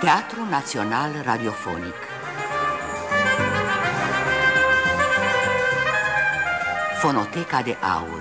Teatru Național Radiofonic. Fonoteca de Aur.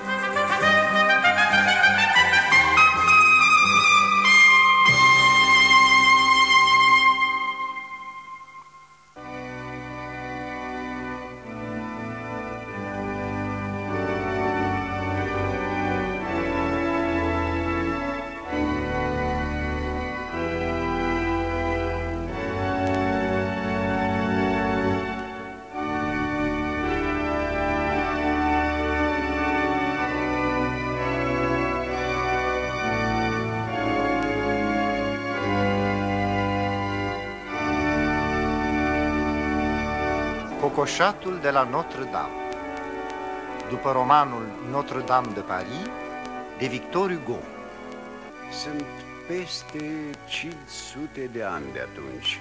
Cocoșatul de la Notre-Dame, după romanul Notre-Dame de Paris, de Victor Hugo. Sunt peste 500 de ani de atunci.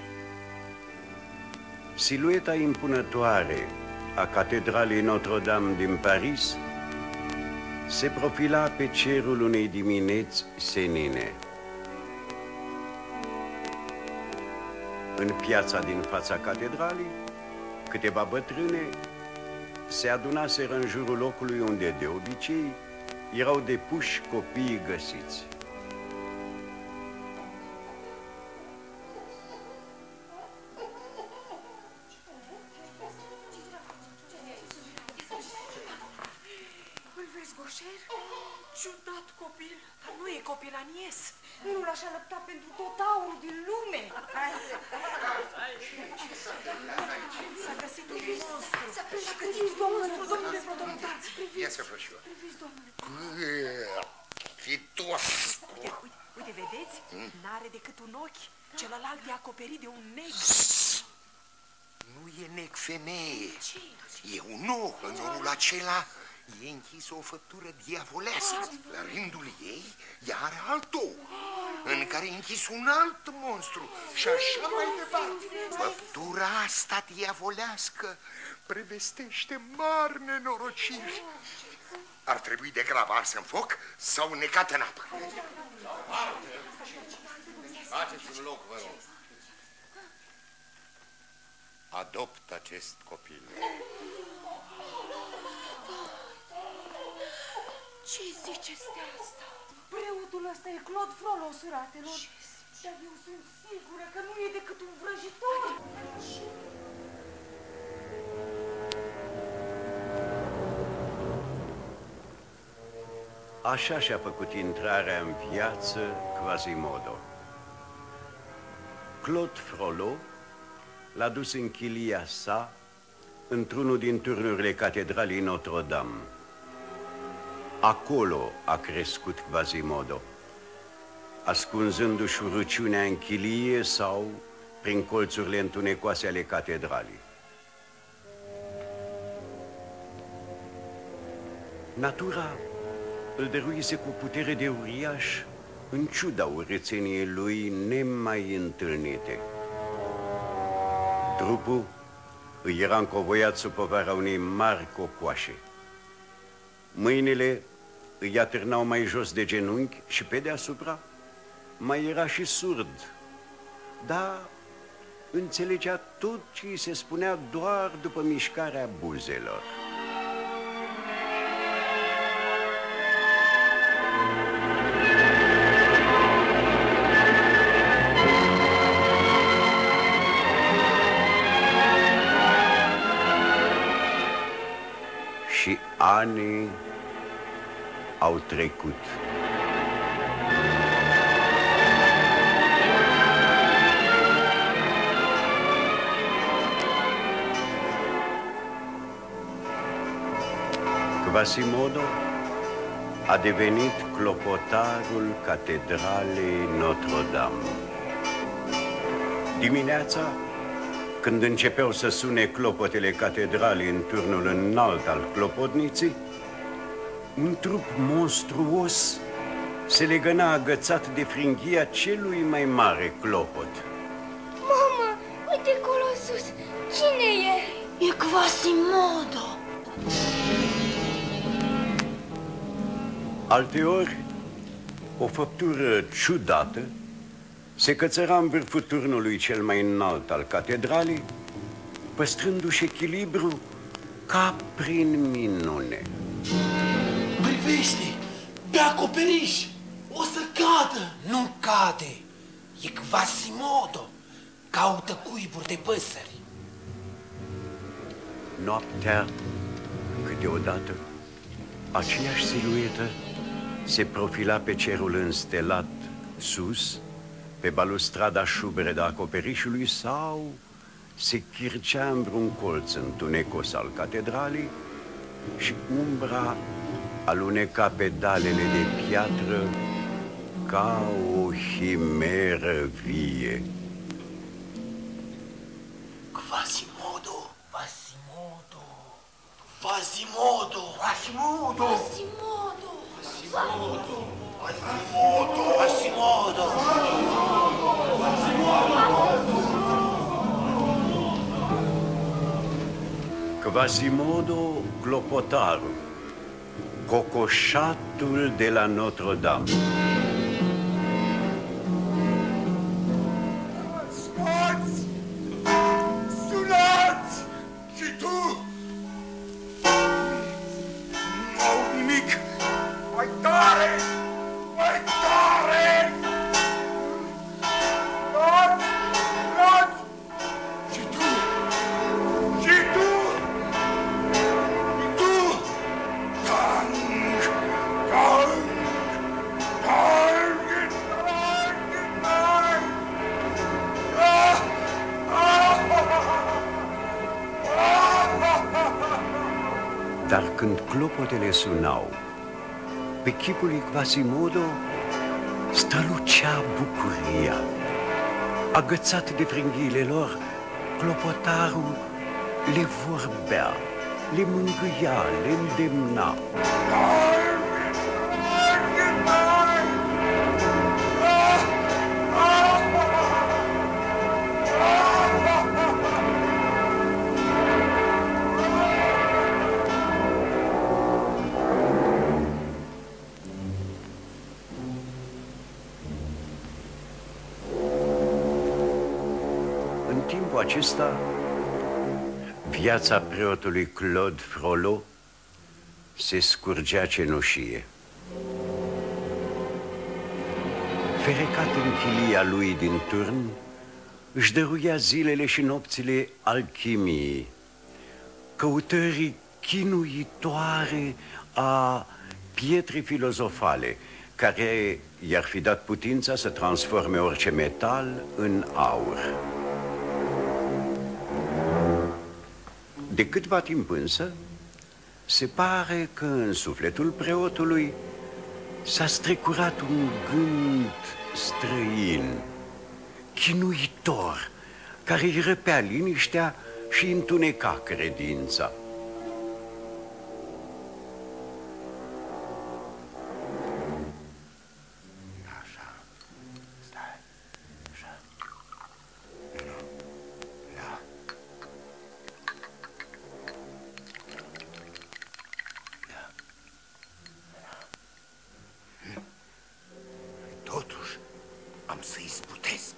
Silueta impunătoare a catedralei Notre-Dame din Paris se profila pe cerul unei dimineți senine. În piața din fața catedralei, câteva bătrâne se adunaseră în jurul locului unde, de obicei, erau depuși copiii găsiți. Îl vezi, Goșer? Ciudat copil, dar nu e copil anies. Nu l-aș alăpta pentru tot aurul din lume. S-a găsit un monstru. S-a găsit domnule protonotați. Ia să frășiu. Priviți, domnule. Fitos. Uite, vedeți? N-are decât un ochi. Celălalt e acoperit de un neg. Nu e neg, femeie. E un ou. În omul acela e închisă o făptură diavolească. La rândul ei, ea are alt ou, în care e închis un alt monstru. Și așa mai departe. Făptura asta diavolească prevestește mari nenorociri. Ar trebui degrabă ars în foc sau necat în apă. Faceți un loc, vă rog. Adopt acest copil. Ce ziceți de asta? Preotul ăsta e Claude Frollo, suratelor. Dar eu sunt sigură că nu e decât un vrăjitor. Așa și-a făcut intrarea în viață Quasimodo. Claude Frollo l-a dus în chilia sa într-unul din turnurile catedralei Notre-Dame. Acolo a crescut Quasimodo, ascunzându-și urăciunea în chilie sau prin colțurile întunecoase ale catedralei. Natura îl dăruise cu putere de uriaș, în ciuda urățeniei lui nemai întâlnite. Trupul îi era încovoiat sub povara unei mari cocoașe. Mâinile îi atârnau mai jos de genunchi și pe deasupra mai era și surd, dar înțelegea tot ce îi se spunea doar după mișcarea buzelor. Și ani au trecut. Quasimodo a devenit clopotarul catedralei Notre-Dame. Dimineața, când începeau să sune clopotele catedralei în turnul înalt al clopotniței, un trup monstruos se legăna agățat de fringhia celui mai mare clopot. Mama, uite acolo sus! Cine e? E Quasimodo! Alteori, o făptură ciudată Se cățăra în vârful turnului cel mai înalt al catedralei, păstrându-și echilibru ca prin minune. Privește, pe acoperiș, o să cadă. Nu cade, e Quasimodo, caută cuiburi de păsări. Noaptea, câteodată, aceeași siluetă se profila pe cerul înstelat sus, pe balustrada șubră de acoperișului sau se chircea în vreun colț întunecos al catedralei și umbra aluneca pe dalele de piatră ca o chimeră vie. Quasimodo! Quasimodo! Quasimodo! Quasimodo! Quasimodo! Quasimodo! Quasimodo! Quasimodo clopotarul, cocoșatul de la Notre-Dame. Sunați! Sunați! Și tu! N-au nimic! Mai tare! Mai tare! Sunați! Sunați! Și tu! Și tu! Și tu! Tang! Tang! Tang! Tang! Tang! Dar când clopotele sunau, pe chipul lui Quasimodo strălucea bucuria. Agățat de frânghiile lor, clopotarul le vorbea, le mângâia, le îndemna. În timpul acesta, viața preotului Claude Frollo se scurgea cenușie. Ferecat în chilia lui din turn, își dăruia zilele și nopțile alchimiei, căutării chinuitoare a pietre filozofale, care i-ar fi dat putința să transforme orice metal în aur. De câtva timp însă, se pare că în sufletul preotului s-a strecurat un gând străin, chinuitor, care îi răpea liniștea și întuneca credința. Așa. Stai. Așa. Nu. Da. Da. Totuși, am să-i sputesc.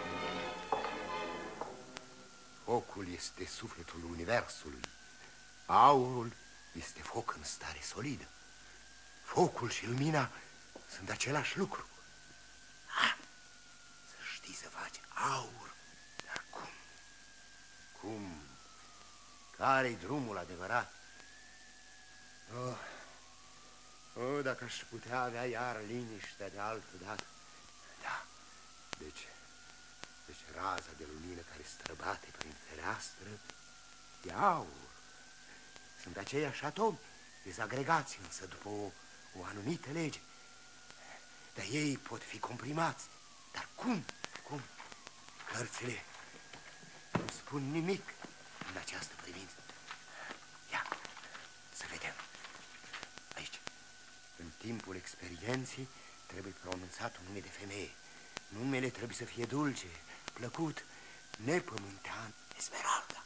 Focul este sufletul universului. Aurul este foc în stare solidă. Focul și lumina sunt același lucru. Să știi să faci aur. Dar cum? Cum? Care-i drumul adevărat? Dacă aș putea avea iar liniștea de altă dată. Da, deci raza de lumină care străbate prin fereastră e aur. Sunt aceiași atomi, dezagregați însă după o anumită lege. Dar ei pot fi comprimați. Dar cum? Cum? Cărțile nu spun nimic în această privință. Ia, să vedem. Aici, în timpul experienței, trebuie pronunțat un nume de femeie. Numele trebuie să fie dulce, plăcut, nepământean, Esmeralda.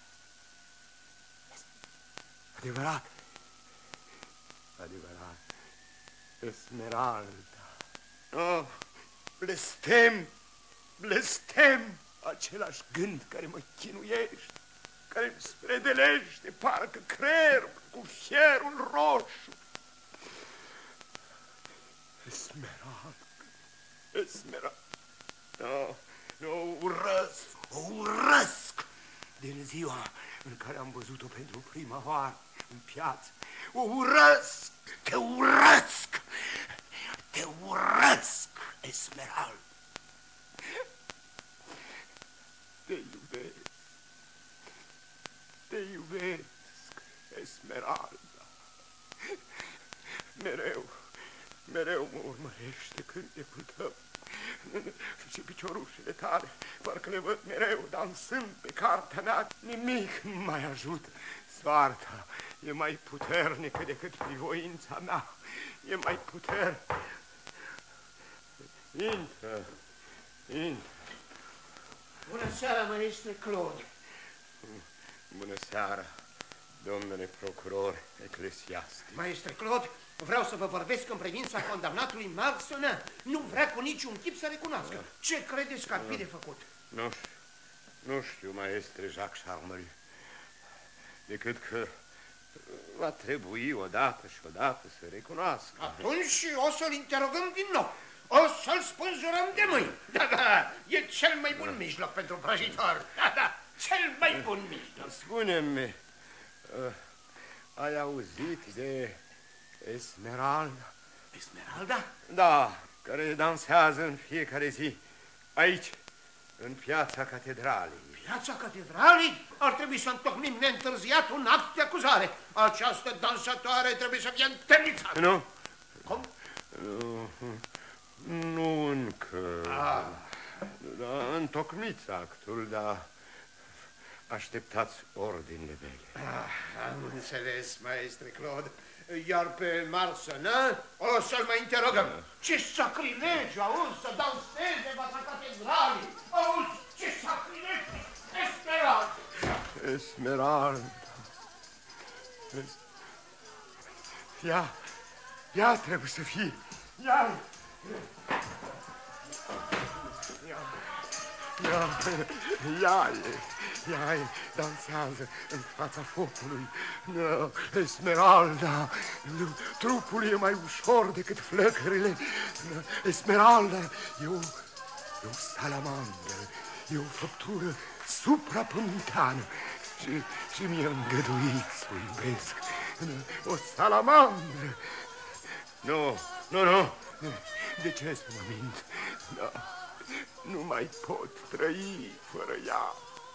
Adevărat. Adevărat. Esmeralda. Oh, blestem! blestem, același gând care mă chinuiește, care îmi spredelește parcă creierul cu fierul roșu. Esmeralda. O urăsc din ziua în care am văzut-o pentru prima oară în piață. O urăsc, te urăsc, Esmeralda. Te iubesc, Esmeralda. Mereu mă urmărește cântetul tău și piciorușele tale, parcă le văd mereu dansând pe cartea mea. Nimic nu mai ajută. Soarta e mai puternică decât privoința mea. E mai puternică. Intră. Bună seara, maestre Claude. Bună seara, domnule procuror eclesiastic. Maestre Claude, vreau să vă vorbesc în privința condamnatului Marcenin. Nu vrea cu niciun chip să recunoască. Ce credeți că ar fi de făcut? Nu știu, maestre Jacques Charmel, decât că va trebui odată să recunoască. Atunci o să-l interogăm din nou. O să-l spânzurăm de mâini. Da, e cel mai bun mijloc pentru vrăjitor. Da, cel mai bun mijloc. Spune-mi, ai auzit de Esmeralda? Esmeralda? Da, care dansează în fiecare zi aici, în piața catedralei. Piața catedralei? Ar trebui să întocmim neîntârziat un act de acuzare. Această dansatoare trebuie să fie întemnițată. Nu. Cum? Nu încă. Da, întocmiți actul, dar așteptați ordinele mele. Am înțeles, maestre Claude. Iar pe Marcenin o să-l mai interogăm. Ce sacrilegiu, auzi, să danseze în fața catedralei. Auzi, ce sacrilegiu. Esmeralda. Ea trebuie să fie. Ea dansează în fața focului. Esmeralda, trupul e mai ușor decât flăcările. Esmeralda e o salamandră, e o făptură suprapământeană și mi-e îngăduit să o iubesc. O salamandră. Nu. De ce să mă mint? Nu mai pot trăi fără ea.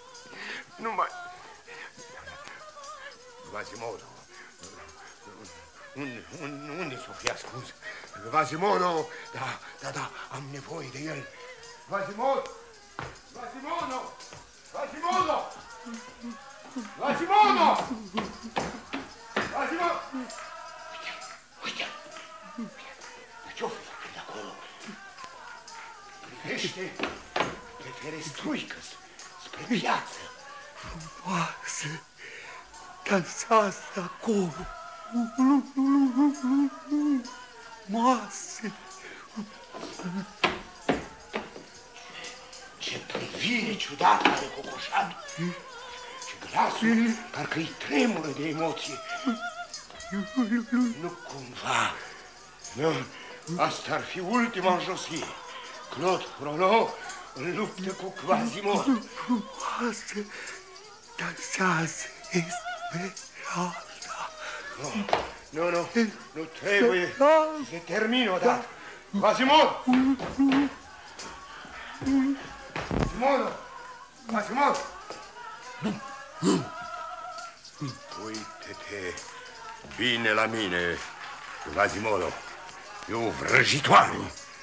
Quasimodo. Unde s-o fi ascuns? Quasimodo. Da, am nevoie de el. Quasimodo. Uite. Dar ce-o fi făcut acolo? Privește pe ferestruică spre piață. Frumoasă, dansează acolo. Frumoasă. Ce privire ciudată are cocoșatul. Și glasul parcă-i tremură de emoție. Nu cumva. Nu, asta ar fi ultima înjosire. Claude Frollo în luptă cu Quasimodo. Frumoasă, dansează Esmeralda. Nu trebuie să termin odată. Quasimodo! Quasimodo! Uite-te bine la mine, Quasimodo. E o vrăjitoare.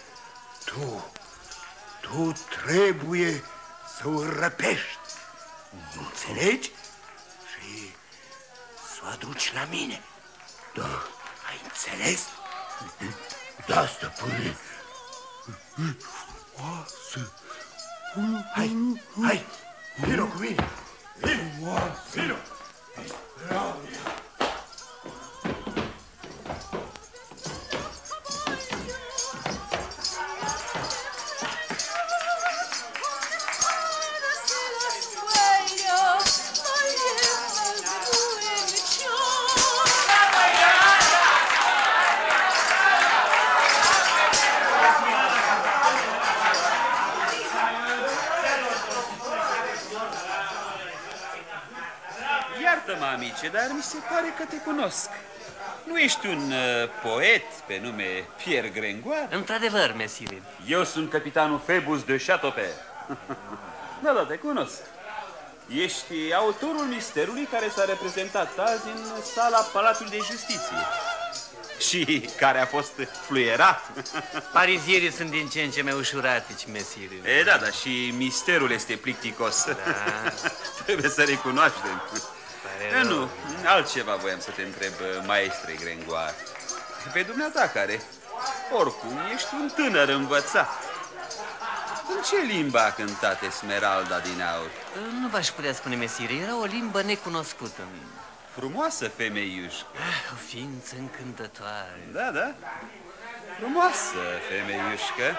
Tu trebuie să o răpești. Nu înțelegi? Și să o aduci la mine. Da. Ai înțeles? Da, stăpâne. Frumoasă. Hai, vino cu mine. Vino. suntem amice, dar mi se pare că te cunosc. Nu ești un poet pe nume Pierre Gringoire? Într-adevăr, mesire. Eu sunt capitanul Phoebus de Chateaupert. Da, te cunosc. Ești autorul misterului care s-a reprezentat azi în sala Palatului de Justiție și care a fost fluierat. Parizierii sunt din ce în ce mai ușuratici, mesire. E, da, și misterul este plicticos. Da. Trebuie să recunoaștem. Nu, altceva voiam să te întreb, maestre Gringoire. Pe dumneata care, oricum, ești un tânăr învățat. În ce limbă a cântat Esmeralda din Aur? Nu v-aș putea spune, mesire, era o limbă necunoscută. Frumoasă femeiușcă. O ființă încântătoare. Da, frumoasă femeiușcă.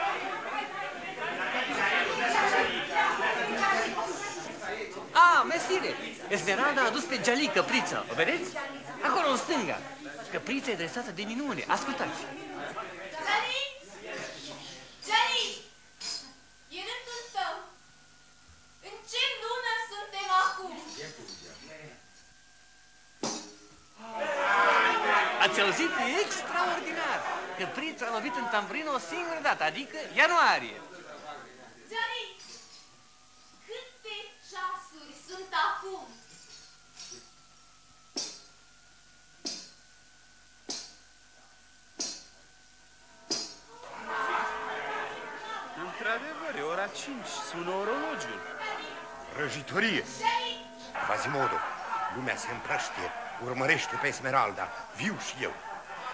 Mesire, Esmeralda a adus pe Giali căprița, o vedeți? Acolo, în stânga. Căprița e dresată de minune, ascultați. Giali! E rândul tău. În ce lună suntem acum? Ați auzit? E extraordinar. Căprița a lovit în tambrină o singură dată, adică ianuarie. Giali! Câte ceasuri sunt acum? Într-adevăr, e ora 5, sună orologiul. Răjitorie! Quasimodo, lumea se împrăștie, urmărește pe Esmeralda, viu și eu.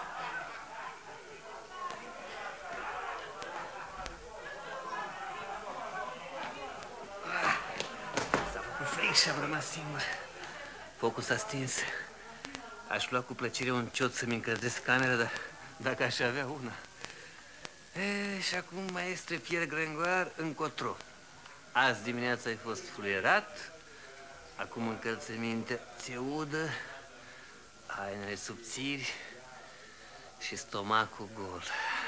S-a făcut frig și am rămas singur. Focul s-a stins. Aș lua cu plăcere un ciot să-mi încălzesc camera, dar dacă aș avea una. Și acum, maestre Pierre Gringoire, încotro. Azi dimineața ai fost fluierat, acum încălțămintea ți-e udă, hainele subțiri și stomacul gol.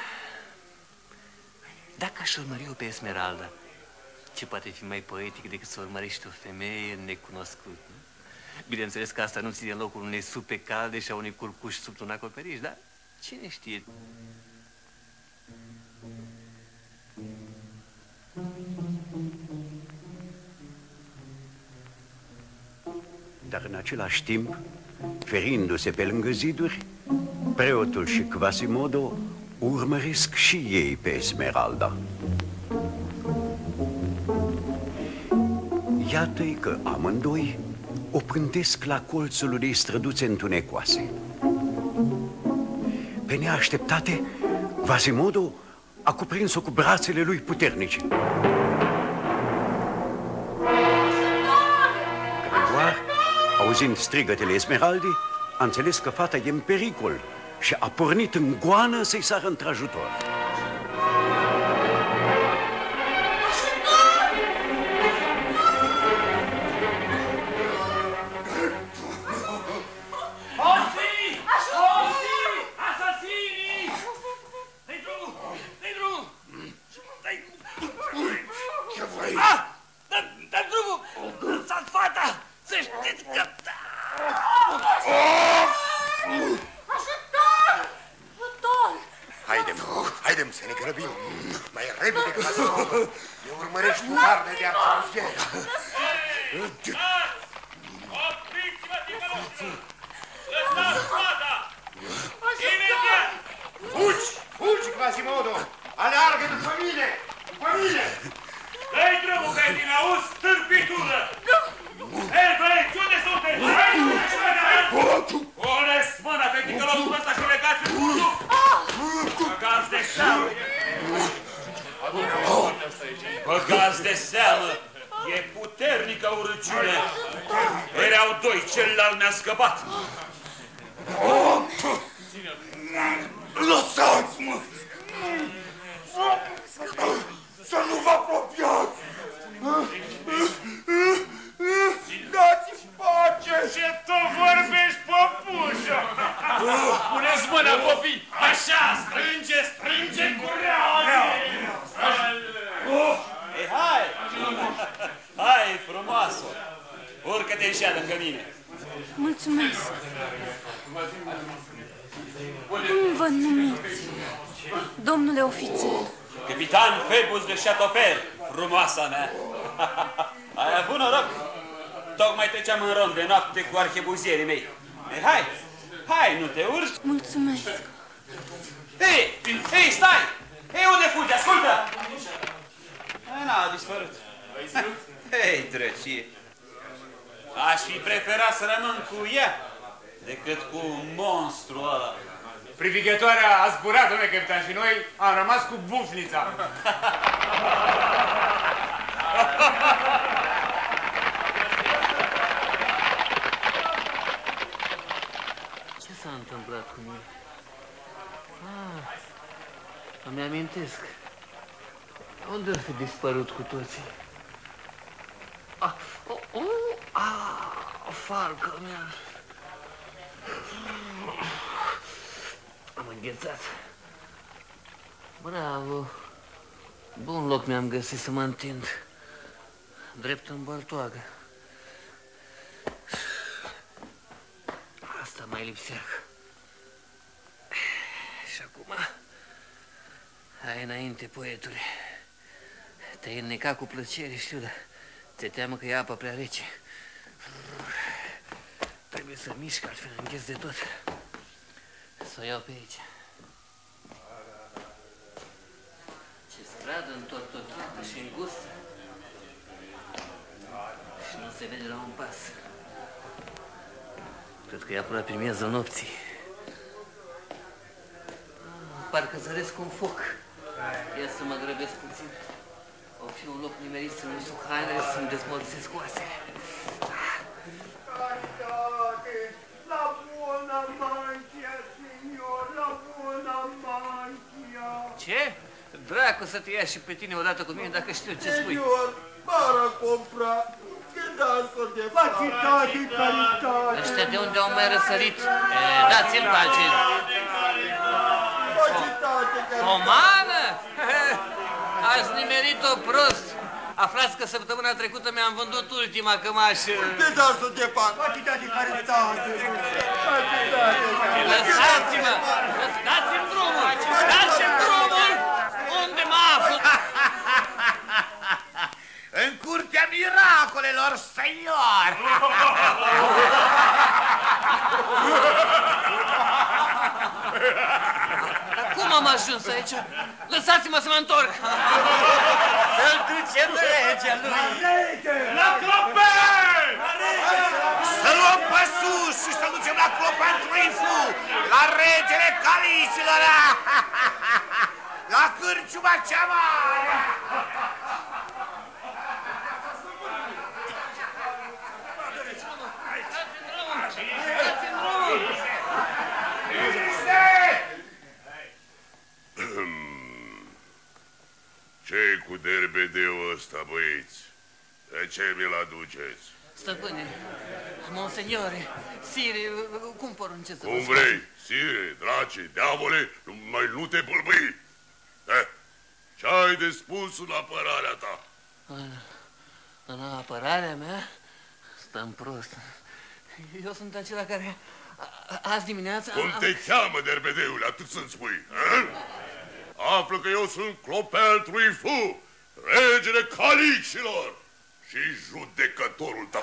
Dacă aș urmări-o pe Esmeralda, ce poate fi mai poetic decât să urmărești o femeie necunoscută? Bineînțeles că asta nu ține locul unei supe calde și a unui curcuș sub un acoperiș, dar cine știe? Dar în același timp, ferindu-se pe lângă ziduri, preotul și Quasimodo urmăresc și ei pe Esmeralda. Iată-i că amândoi o pântesc la colțul unei străduțe întunecoase. Pe neașteptate, Quasimodo a cuprins-o cu brațele lui puternice. Gringoire, auzind strigătele Esmeraldei, a înțeles că fata e în pericol și a pornit în goană să-i sară într-ajutor. Haidem să ne grăbim. Mai repede că ne urmărești cu carne de arțuziere. Opriți-vă, ticălosul! Lăsați fata! Imediat! Fugi! Fugi, Quasimodo! Aleargă după mine! După mine! Dă-i drumul, că din auzi, stârpitură! Hei, băieți, unde sunteți? Puneți mâna pe ticălosul ăsta și legați în cursul! Băgați de seamă! Băgați de seamă! E puternică urăciune! Erau doi, celălalt mi-a scăpat! Lăsați-mă! Să nu vă apropiați! Dați-mi pace! Ce tu vorbești, păpușă? Puneți mâna, copii! Așa, strânge cureaua! Hai, frumoasă! Urcă-te în șea lângă mine! Mulțumesc. Cum vă numiți, domnule ofițer? Capitan Phoebus de Chateaupert, frumoasa mea. Ai avut noroc? Tocmai treceam în rond de noapte cu archebuzierii mei. Hai, nu te urci? Mulțumesc. Hei, stai! Hei, unde fugi? Ascultă! A dispărut. Hei, drăcie! Aș fi preferat să rămân cu ea decât cu monstrul ăla. Privighetoarea a zburat, domnule capitan, și noi am rămas cu bufnița. Ce s-a întâmplat cu mine? Îmi amintesc. Unde au fi dispărut cu toții? Falca mea. Am înghețat. Bravo. Bun loc mi-am găsit să mă întind. Drept în băltoagă. Asta mai lipsea. Și acum... Hai înainte, poetule. Te-ai înnecat cu plăcere, știu, dar ți-e teamă că e apă prea rece. Trebuie să mișc, altfel îngheț de tot. Să o iau pe aici. Ce stradă întortocheată și îngustă. Și nu se vede la un pas. Cred că e aproape miezul nopții. Parcă zăresc un foc. Ia să mă grăbesc puțin. O fi un loc nimerit să nu suc hainele, să-mi dezmorțesc oasele. Caritate! La buona manchia, signor! La buona manchia! Ce? Dracu să te ia și pe tine odată cu mine dacă știu ce spui. Signor, para compra! Che dasso de facitate, caritate! Ăștia de unde au mai răsărit? Dați-mi pace! Pomană? Ați nimerit-o prost. Aflați că săptămâna trecută mi-am vândut ultima cămașă. De da să te fac? Facitate, caritate! Lăsați-mă! Dați-mi drumul! Dați-mi drumul! Unde mă aflu? În curtea miracolelor, senior! Cum am ajuns aici? Lăsați-mă să mă întorc! Să-l ducem regea lui! La Clopin! Să luăm pe sus și să ducem la Clopin Trifu, la regele Calicilor, la cârciuma cea mare! Ce-i cu derbedeul ăsta, băieți? De ce mi-l aduceți? Stăpâne, monseniore, sire, cum porunceți să vă Cum spun? vrei, sire, drace, diavole, mai nu te bâlbâi. Ce-ai de spus în apărarea ta? În apărarea mea? Stăm prost. Eu sunt acela care azi dimineața... Cum te cheamă, derbedeule, atât să-mi spui, a? Află că eu sunt Clopin Trifu, regele Calicilor și judecătorul tău.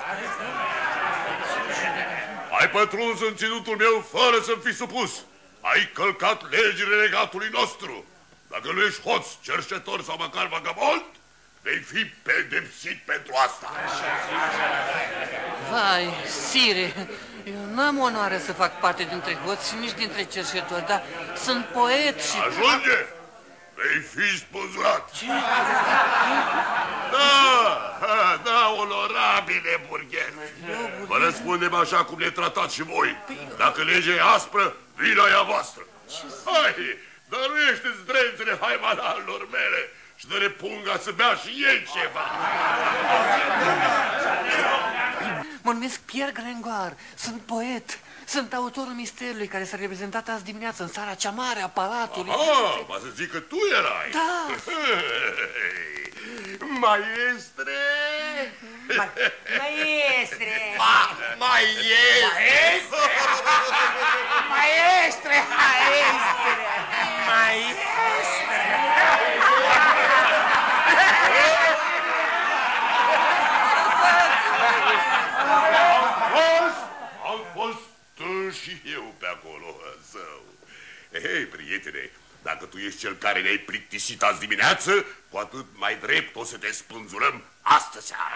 Ai pătruns în ținutul meu fără să-mi fi supus. Ai călcat legile regatului nostru. Dacă nu ești hoț, cerșetor sau măcar vagabond, vei fi pedepsit pentru asta. Vai, sire, eu n-am onoarea să fac parte dintre hoți și nici dintre cerșetori, dar sunt poet și... Ajunge! Vei fi spânzurat. Ce? Da, onorabile burghez. Vă răspundem așa cum ne tratați și voi. Dacă legea e aspră, vina e a voastră. Hai, dăruiește zdrențele haimanalilor mele și dă-le punga să bea și ei ceva. Mă numesc Pierre Gringoire, sunt poet. Sunt autorul misterului care s-a reprezentat azi dimineață în sala cea mare a palatului. Aha, va să zic că tu erai. Da. Maestre! Maestre! Maestre! Maestre! Am fost și eu pe acolo, zău. Hei, prietene, dacă tu ești cel care ne-ai plictisit azi dimineață, cu atât mai drept o să te spânzurăm astă seară.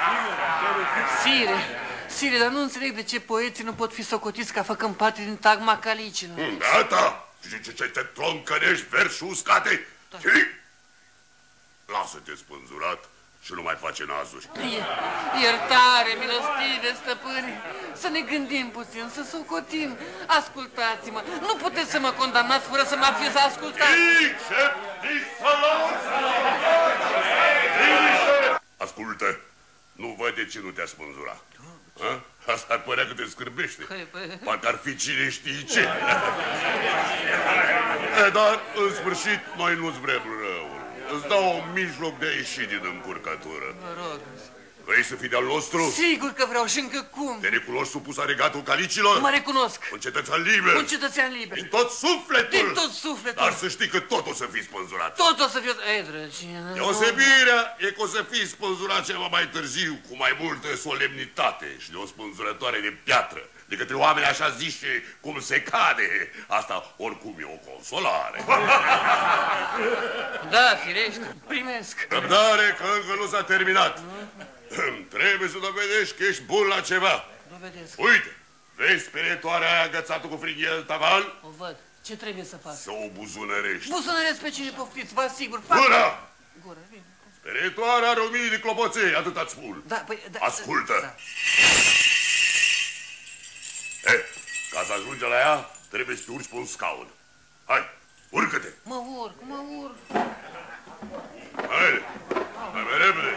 Sire, dar nu înțeleg de ce poeții nu pot fi socotiți ca făcând parte din tagma calicilor. Gata! Ce te troncănești versul uscate? Lasă-te spânzurat și nu mai face nazuri. Iertare, milostive, stăpâni, să ne gândim puțin, să socotim. Ascultați-mă, nu puteți să mă condamnați fără să mă fiu să ascultați. Ascultă, nu văd de ce nu te-a spânzurat. Asta ar părea că te scârbește. Parcă ar fi cine știe ce. Dar, în sfârșit, noi nu-ți vrem răul. Îți dau un mijloc de a ieși din încurcătură. Mă rog. Vrei să fii de-al nostru? Sigur că vreau și încă cum. Te recunoști supus a regatul calicilor? Mă recunosc. Un cetățean liber? Un cetățean liber. Din tot sufletul? Din tot sufletul. Dar să știi că tot o să fii spânzurat. Tot o să fiu... Ei, drăgine... Deosebirea e că o să fii spânzurat ceva mai târziu, cu mai multă solemnitate și de o spânzurătoare de piatră. De către oameni așa zice cum se cade. Asta oricum e o consolare. Da, firește, primesc. Răbdare că încă nu s-a terminat. Trebuie să dovedești că ești bun la ceva. Dovedesc. Uite, vezi peretoarea aia agățată cu frighel tavan? O văd. Ce trebuie să fac? Să o buzunărești. Buzunăresc pe cine poftiți, vă asigur. Gura! Gura, bine. Peretoarea are 1000 de clopoței, atât-ți spun. Da, păi... Da, ascultă. Da. Ca să ajungi la ea, trebuie să te urci pe un scaun. Hai, urcă-te! Mă urc. Haide, hai mai repede!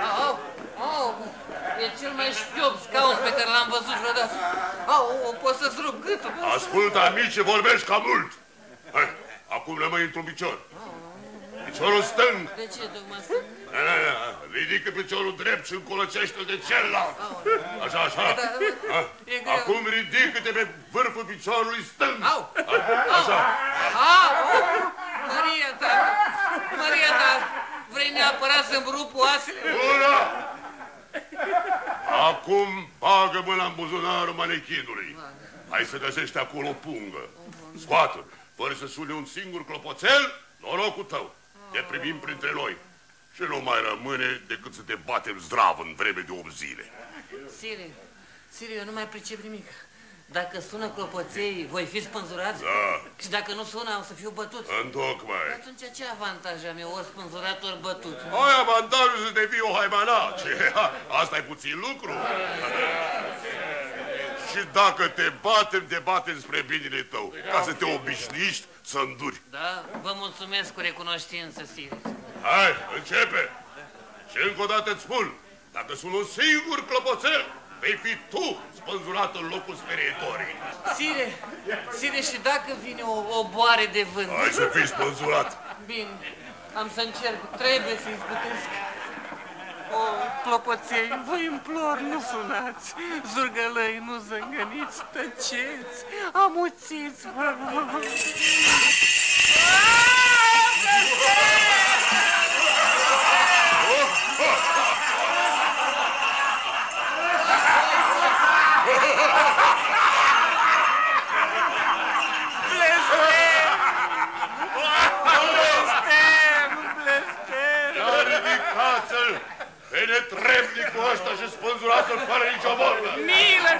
E cel mai șchiop scaun pe care l-am văzut vreodată. Poți să-ți rup gâtul. Ascultă, amice, vorbești cam mult. Hai, acum rămâi într-un picior. Piciorul stâng. De ce, tocmai stâng? Ridică piciorul drept și încolăcește-l de celălalt. Așa. Acum ridică-te pe vârful piciorului stâng. Așa. Maria ta, vrei neapărat să-mi rup oasele? Bună! Acum bagă mâna în buzunarul manechinului. Hai să găsești acolo o pungă. Scoată-l, fără să sune un singur clopoțel, norocul tău. Te primim printre noi. Și nu mai rămâne decât să te batem zdrav în vreme de 8 zile. Sire, eu nu mai pricep nimic. Dacă sună clopoței, voi fi spânzurați? Da. Și dacă nu sună, o să fiu bătut? Întocmai. Atunci ce avantaj am eu, ori spânzurat, ori bătut? Ai avantajul să devii o haimanace. Asta e puțin lucru. Și dacă te batem spre binele tău, ca să te obișnuiești să înduri. Da, vă mulțumesc cu recunoștință, Sire. Hai, începe! Și încă o dată îți spun, dacă sunt un singur clopoțel, vei fi tu spânzurat în locul sperietorii. Sire, și dacă vine o boare de vânt? Hai să fii spânzurat. Bine, am să încerc, trebuie să izbutesc. Clopoței, vă implor, nu sunați. Zurgălăi, nu zângăniți, tăceți, amuțiți, vă rog. Penetrebnicul ăsta și spânzuratul fără nicio vorbă. Milă!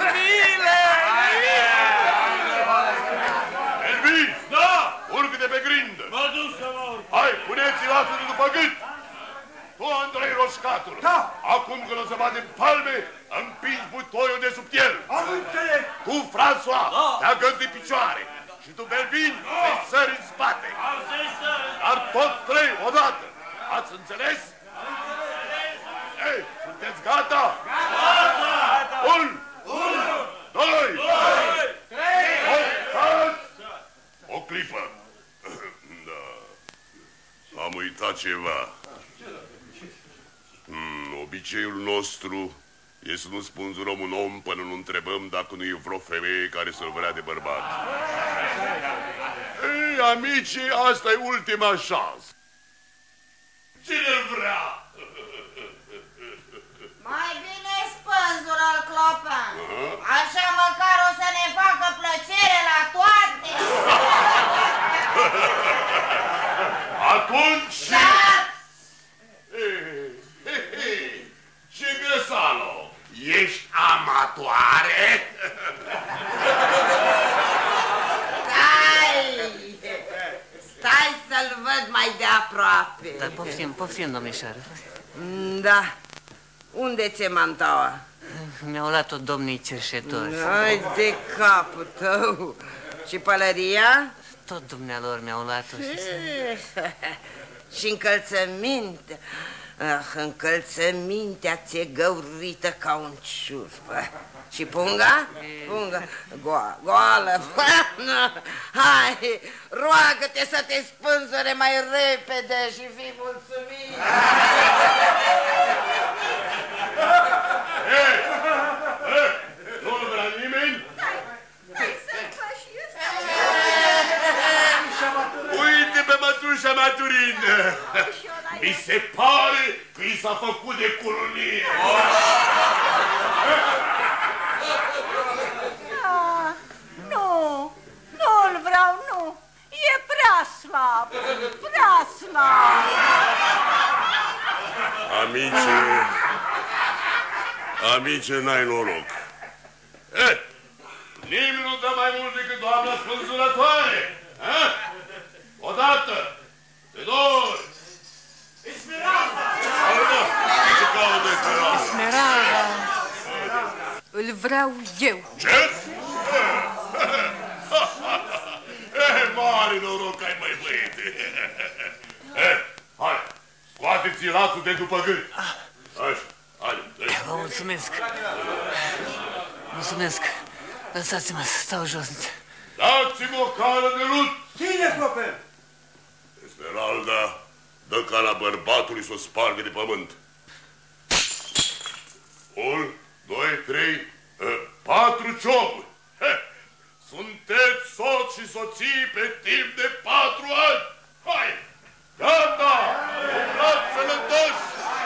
Elvin! Da! Urcă-te pe grindă. Mă duc să mă urc. Hai, puneți-l astăzi după gât. Tu, Andrei Roșcatul. Da! Acum când o să batem palme, împingi butoiul de sub el. Am înțeles. Tu, François, Da! te-a de picioare. Și tu, Belvin, îi sări în spate. Am să-i sări. Dar tot 3 odată. Ați înțeles? Ei, sunteți gata? Gata! 1, 2, 3, o clipă. Da. Am uitat ceva. Obiceiul nostru e să nu spânzurăm un om până nu întrebăm dacă nu e vreo femeie care să-l vrea de bărbat. Ei, amici, asta e ultima șansă. Cine-l vrea? Mai bine spânzură-l, clopan. Așa măcar o să ne facă plăcere la toate. Atunci... Ce găsalo? Ești amatoare? Stai să-l văd mai de aproape. Dar poftim, domnișoară. Da. Unde ți-e mantaua? Mi-au luat-o domnii cerșetori. Ai de capul tău. Și pălăria? Tot dumnealor mi-au luat-o. Și încălțămintea? Încălțămintea ți-e găurită ca un ciurp. Și punga? Punga goală. Hai, roagă-te să te spânzure mai repede și fii mulțumit. Nu-l vrea nimeni? Dai să-l faci și Uite pe mătușa Maturină. Mi se pare că i s-a făcut de colonie. Nu-l vreau, nu. E prea slab, prea slab. Amice, n-ai noroc. Nimeni nu dă mai mult decât doamna spânzurătoare. Odată, de două ori. Esmeralda! Ce caută Esmeralda? Esmeralda. Îl vreau eu. Ce? Mare noroc ai, măi, băiete. Hai, scoateți lațul de după gât. Așa, haide. Vă mulțumesc. Mulțumesc. Lăsați-mă să stau jos. Dați-mi o cală de lut. Cine, clopen? Esmeralda, dă cala bărbatului să o spargă de pământ. 1, 2, 3, 4 cioburi. Sunteți soț și soții pe timp de 4 ani. Hai! Gata! Umbrați sănătoși!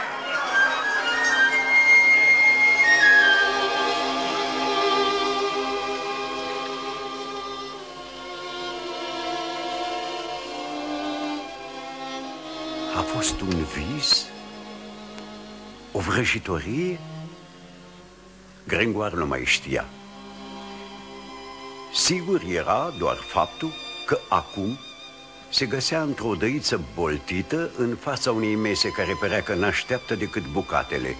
A fost un vis? O vrăjitorie? Gringoire nu mai știa. Sigur era doar faptul că acum se găsea într-o dăiță boltită în fața unei mese care părea că n-așteaptă decât bucatele.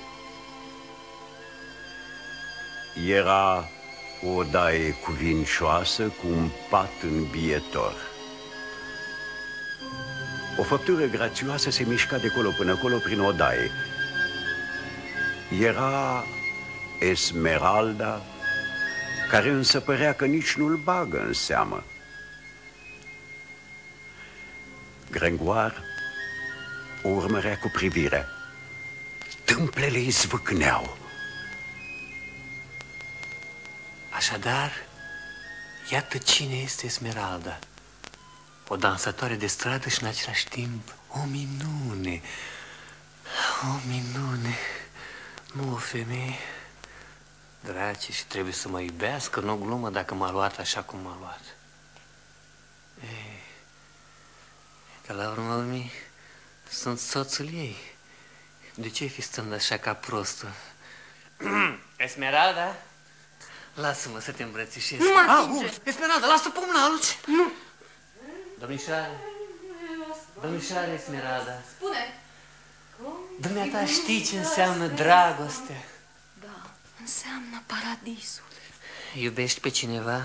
Era o odaie cuvincioasă cu un pat îmbietor. O făptură grațioasă se mișca de colo până colo prin odaie. Era Esmeralda, care însă părea că nici nu-l bagă în seamă. Gringoire o urmărea cu privirea. Tâmplele îi zvâcneau. Așadar, iată cine este Esmeralda. O dansatoare de stradă și în același timp o minune. O minune. Nu o femeie. Drace, și trebuie să mă iubească, nu o glumă dacă m-a luat așa cum m-a luat. Ei, că la urmă urmii sunt soțul ei. De ce fi stând așa ca prostul? Esmeralda? Lasă-mă să te îmbrățișez. Nu mă atinge! Esmeralda, lasă pumnalul! Nu! Domnișoare Esmeralda. Spune! Dumneata știi ce înseamnă dragoste? Da, înseamnă paradisul. Iubești pe cineva?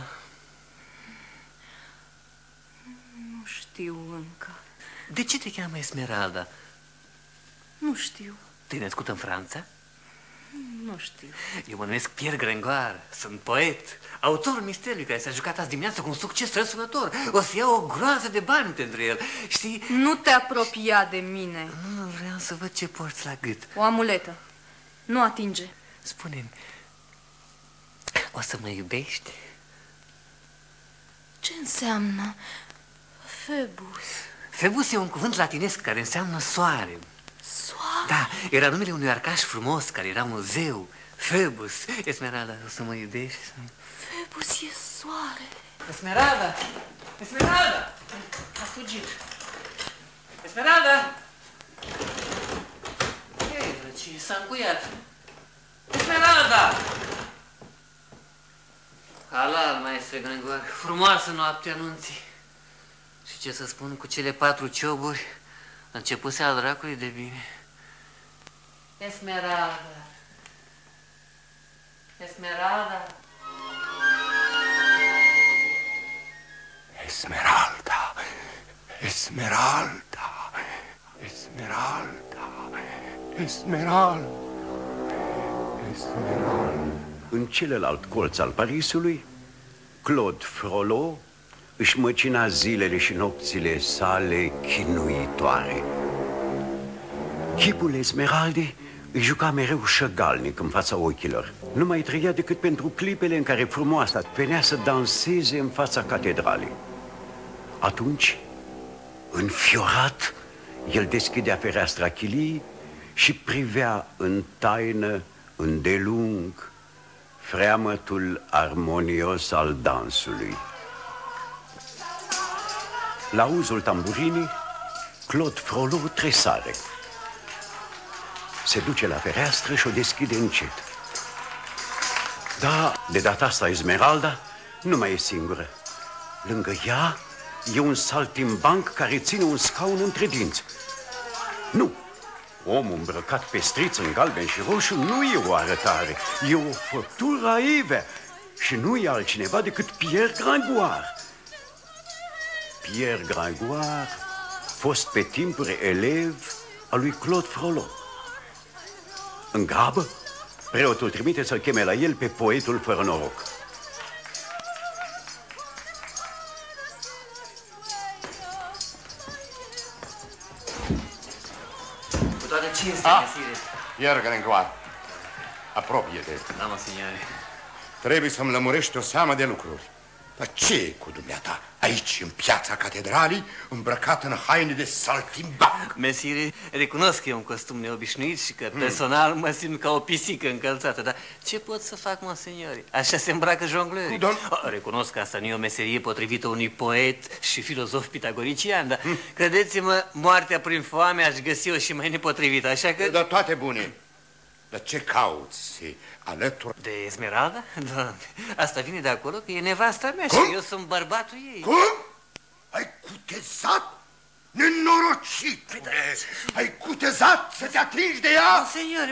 Nu știu încă. De ce te cheamă Esmeralda? Nu știu. Te-ai născut în Franța? Nu știu. Eu mă numesc Pierre Gringoire, sunt poet, autorul misterului care s-a jucat azi dimineață cu un succes răsunător. O să iau o groază de bani pentru el, știi? Nu te apropia de mine. Nu, vreau să văd ce porți la gât. O amuletă. Nu atinge. spune-mi, o să mă iubești? Ce înseamnă Phoebus? Phoebus e un cuvânt latinesc care înseamnă soare. Soare? Da, era numele unui arcaș frumos care era un zeu. Phoebus. Esmeralda, o să mă iubești? Phoebus e soare. Esmeralda! Esmeralda! A fugit. Esmeralda! Ei, ce s-a încuiat? Esmeralda! Halal, maestre Gringoire, frumoasă noapte anunții. Și ce să spun, cu cele 4 cioburi începuse al dracului de bine. Esmeralda! Esmeralda! Esmeralda! Esmeralda! Esmeralda! Esmeralda! Esmeralda! În celălalt colț al Parisului, Claude Frollo își măcina zilele și nopțile sale chinuitoare. Chipul Esmeraldei îi juca mereu șăgalnic în fața ochilor. Nu mai trăia decât pentru clipele în care frumoasa venea să danseze în fața catedralei. Atunci, înfiorat, el deschidea fereastra chiliei și privea în taină, îndelung, freamătul armonios al dansului. La auzul tamburinii, Claude Frollo tresare. Se duce la fereastră și o deschide încet. Da, de data asta Esmeralda nu mai e singură. Lângă ea e un saltimbanc care ține un scaun între dinți. Nu, omul îmbrăcat pe striță în galben și roșu nu e o arătare, e o făptură aivea și nu e altcineva decât Pierre Gringoire. Pierre Gringoire, fost pe timpuri elev al lui Claude Frollo. În grabă, preotul trimite să-l cheme la el pe poetul fără noroc. Cu toate cinstea, mesire. Pierre Gringoire, apropie-te. Da, mă, signore. Trebuie să-mi lămurești o seamă de lucruri. Dar ce e cu dumneata? Aici, în piața catedralii, îmbrăcat în haine de saltimbanc. Mesire, recunosc că e un costum neobișnuit și că personal mă simt ca o pisică încălțată, dar ce pot să fac, monseignori? Așa se îmbracă jonglerii. Recunosc că asta nu e o meserie potrivită unui poet și filozof pitagorician, dar credeți-mă, moartea prin foame aș găsi-o și mai nepotrivită, așa că... Dar toate bune. Dar ce cauți alături? De Esmeralda? Doamne, asta vine de acolo că e nevasta mea. Cum? Și eu sunt bărbatul ei. Cum? Ai cutezat? Nenorocit! Ai cutezat să te atingi de ea? Seniore,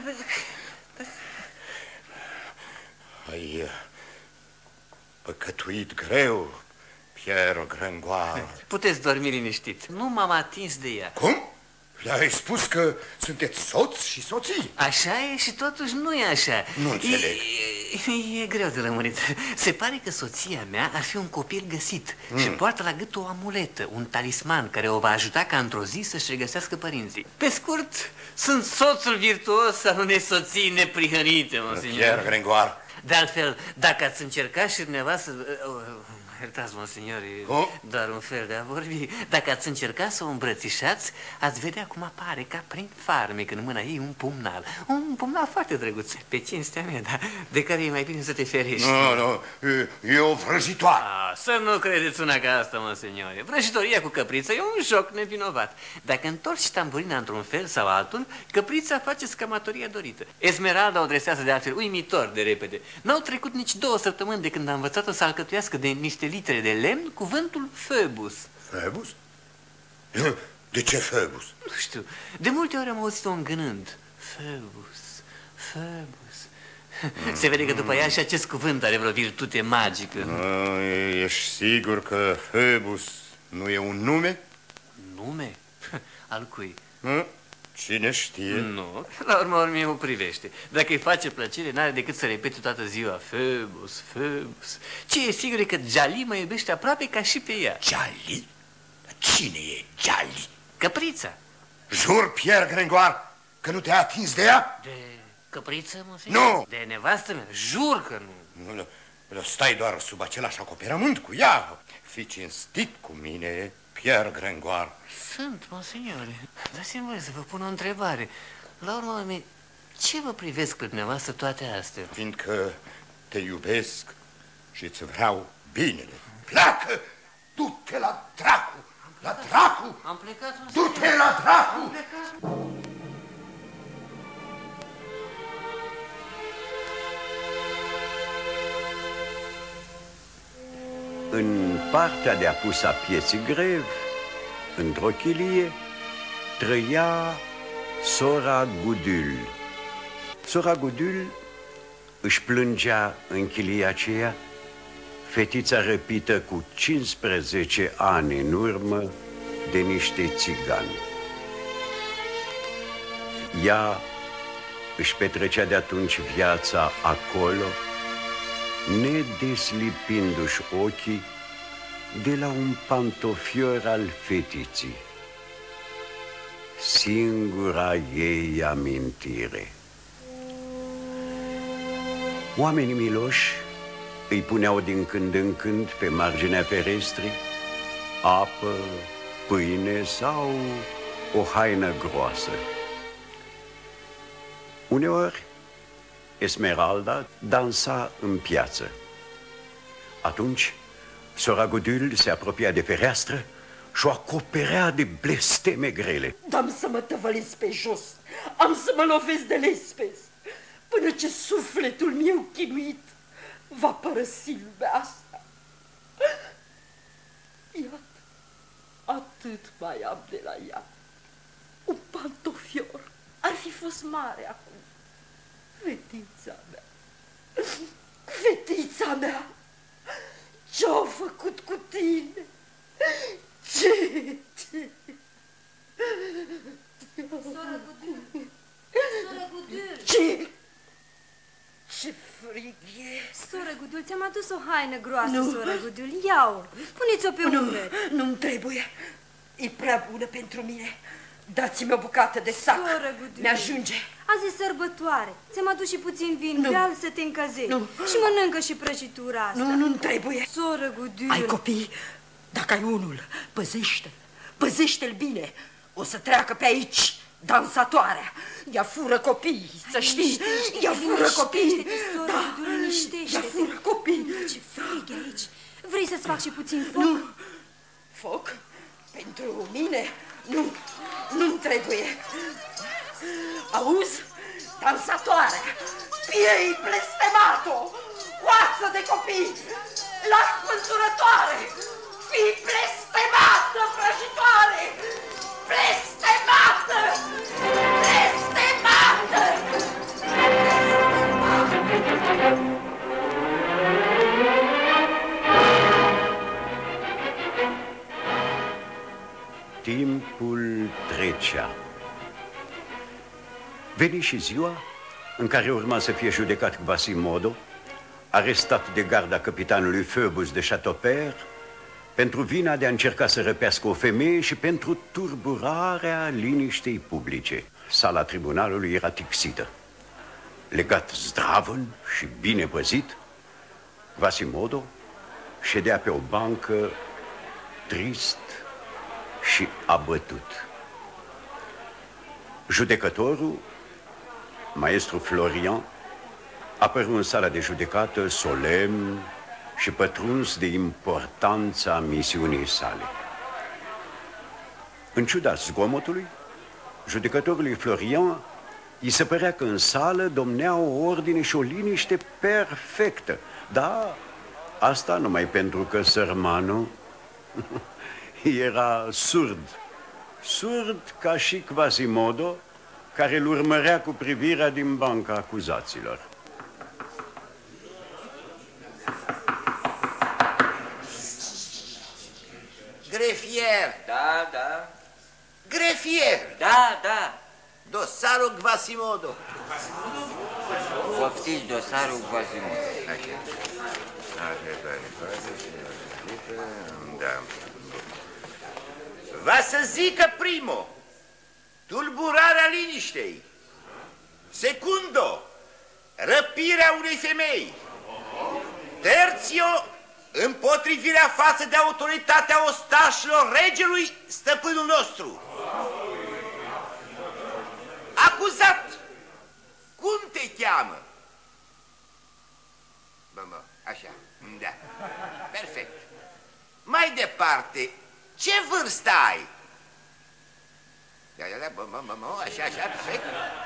ai păcătuit greu, Pierre Gringoire. Puteți dormi liniștit. Nu m-am atins de ea. Cum? Le-ai spus că sunteți soț și soții. Așa e și totuși nu e așa. Nu înțeleg. E greu de lămurit. Se pare că soția mea ar fi un copil găsit și poartă la gât o amuletă, un talisman care o va ajuta ca într-o zi să-și regăsească părinții. Pe scurt, sunt soțul virtuos al unei soții neprihănite, monseigneur. Pierre Gringoire. De altfel, dacă ați încercat și dumneavoastră... Iertați, monseignori, doar un fel de a vorbi. Dacă ați încercat să o îmbrățișați, ați vedea cum apare ca prin farmec în mâna ei un pumnal. Un pumnal foarte drăguț, pe cinstea mea, dar de care e mai bine să te ferești. Nu, e o vrăjitoare. Să nu credeți una ca asta, monseignori. Vrăjitoria cu căprița e un joc nevinovat. Dacă întorci tamburina într-un fel sau altul, căprița face scamatoria dorită. Esmeralda o dresează de altfel uimitor de repede. N-au trecut nici 2 săptămâni de când a învățat-o să alcătuiască de niște litere de lemn cuvântul Phoebus. Phoebus? De ce Phoebus? Nu știu. De multe ori am auzit-o îngânând. Phoebus, Phoebus. Se vede că după ea și acest cuvânt are vreo virtute magică. Ești sigur că Phoebus nu e un nume? Nume? Al cui? Cine știe? Nu, la urma urmei o privește. Dacă îi face plăcere, n-are decât să repete toată ziua Phoebus, Phoebus. Ce e sigur e că Djali mă iubește aproape ca și pe ea. Djali? Cine e Djali? Căprița. Jur, Pierre Gringoire, că nu te-ai atins de ea? De căpriță, monseigneur? Nu! De nevastă mea? Jur că nu. Nu, stai doar sub același acoperământ cu ea. Fii cinstit cu mine, Pierre Gringoire. Sunt, monseigneur. Dați-mi voie să vă pun o întrebare. La urma urmei, ce vă privesc pe dumneavoastră toate astea? Fiindcă te iubesc și îți vreau binele. Pleacă! Du-te la dracu! La dracu! Am plecat, du-te la dracu! Am plecat. În partea de apus a pieții Grev, într-o chilie, trăia sora Gudul. Sora Gudul își plângea în chilia aceea fetița răpită cu 15 ani în urmă de niște țigani. Ea își petrecea de atunci viața acolo, nedeslipindu-și ochii de la un pantofior al fetiții, singura ei amintire. Oamenii miloși îi puneau din când în când pe marginea ferestrii apă, pâine sau o haină groasă. Uneori, Esmeralda dansa în piață. Atunci, sora Gudul se apropia de fereastră și o acoperea de blesteme grele. Am să mă tăvălesc pe jos, am să mă lovesc de lespezi, până ce sufletul meu chinuit va părăsi lumea asta. Iată, atât mai am de la ea. Un pantofior ar fi fost mare acum. Fetița mea, fetița mea, ce-au făcut cu tine? Ce? Soră Gudul, soră Gudul. Ce? Ce frig e! Soră Gudul, ți-am adus o haină groasă, soră Gudul, ia-o, puneți-o pe umeri. Nu-mi trebuie, e prea bună pentru mine. Dați-mi o bucată de sac, mi-ajunge. Azi e sărbătoare, ți-am adus și puțin vin, bea să te încăzești. Și mănâncă și prăjitura asta. Nu-mi trebuie. Soră Gudul. Ai copii? Dacă ai unul, păzește-l, păzește-l bine. O să treacă pe aici dansatoarea. Ea fură copii, să știi. Ea fură copii. Soră Gudul, liniștește-te. Ea fură copii. Ce frig e aici. Vrei să-ți fac și puțin foc? Nu. Foc? Pentru mine? Nu-mi trebuie. Auzi? Dansatoarea, piei blestemato, oasă de copii, la spânzurătoare, fii blestemată, vrăjitoare, blestemată, blestemată. Timpul trecea. Veni și ziua în care urma să fie judecat Quasimodo, arestat de garda capitanului Phoebus de Chateaupert, pentru vina de a încerca să răpească o femeie și pentru turburarea liniștei publice. Sala tribunalului era tixită. Legat zdravăn și bine păzit, Quasimodo ședea pe o bancă trist și abătut. Judecătorul, maestru Florian, apăru în sala de judecată solemn și pătruns de importanța misiunii sale. În ciuda zgomotului, judecătorului Florian îi se părea că în sală domnea o ordine și o liniște perfectă. Da, asta numai pentru că sărmanul era surd. Surd ca și Quasimodo, care îl urmărea cu privirea din banca acuzaților. Grefier. Da. Grefier. Da. Dosarul Quasimodo. Poftiți dosarul Quasimodo. Da. Va să zică primul, tulburarea liniștei. Secundo, răpirea unei femei. Terțio, împotrivirea față de autoritatea ostașilor regelui, stăpânul nostru. Acuzat, cum te cheamă? Bă, așa, da, perfect. Mai departe, ce vârstă ai? Da, așa, perfect.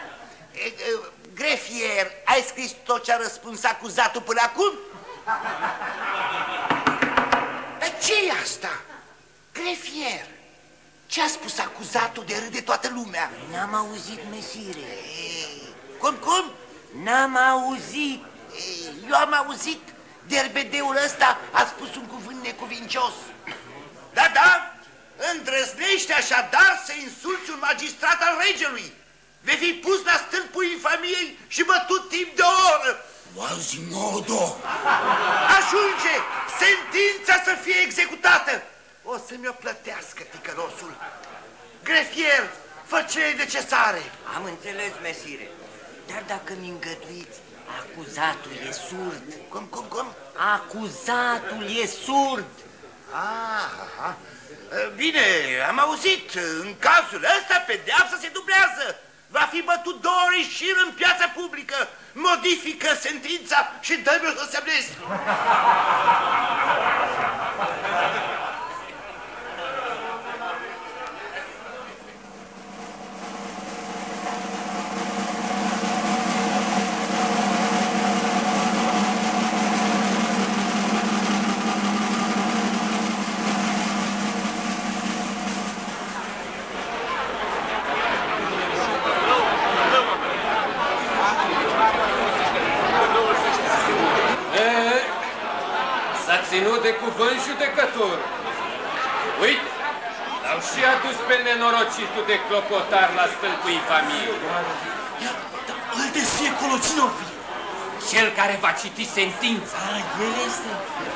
Grefier, ai scris tot ce a răspuns acuzatul până acum? Dar ce-i asta? Grefier, ce a spus acuzatul de râde toată lumea? N-am auzit, mesire. Cum? N-am auzit. Eu am auzit. Derbedeul ăsta a spus un cuvânt necuvincios. Da, îndrăznește așadar să insulți un magistrat al regelui. Vei fi pus la stâlpul infamiei și bătut timp de o oră. Quasimodo! Ajunge! Sentința să fie executată! O să mi-o plătească ticălosul. Grefier, fă ce e necesare. Am înțeles, mesire. Dar dacă mi îngăduiți, acuzatul e surd. Cum? Acuzatul e surd. Aha. Bine, am auzit. În cazul ăsta, pedeapsa se dublează. Va fi bătut 2 ori în șir în piața publică. Modifică sentința și dă-mi-o să semnez. Ținut de cuvânt judecător. Uite, l-au și adus pe nenorocitul de clopotar la stâlpul infamiei. Îl de secolo, cine-o fi? Cel care va citi sentința. El este.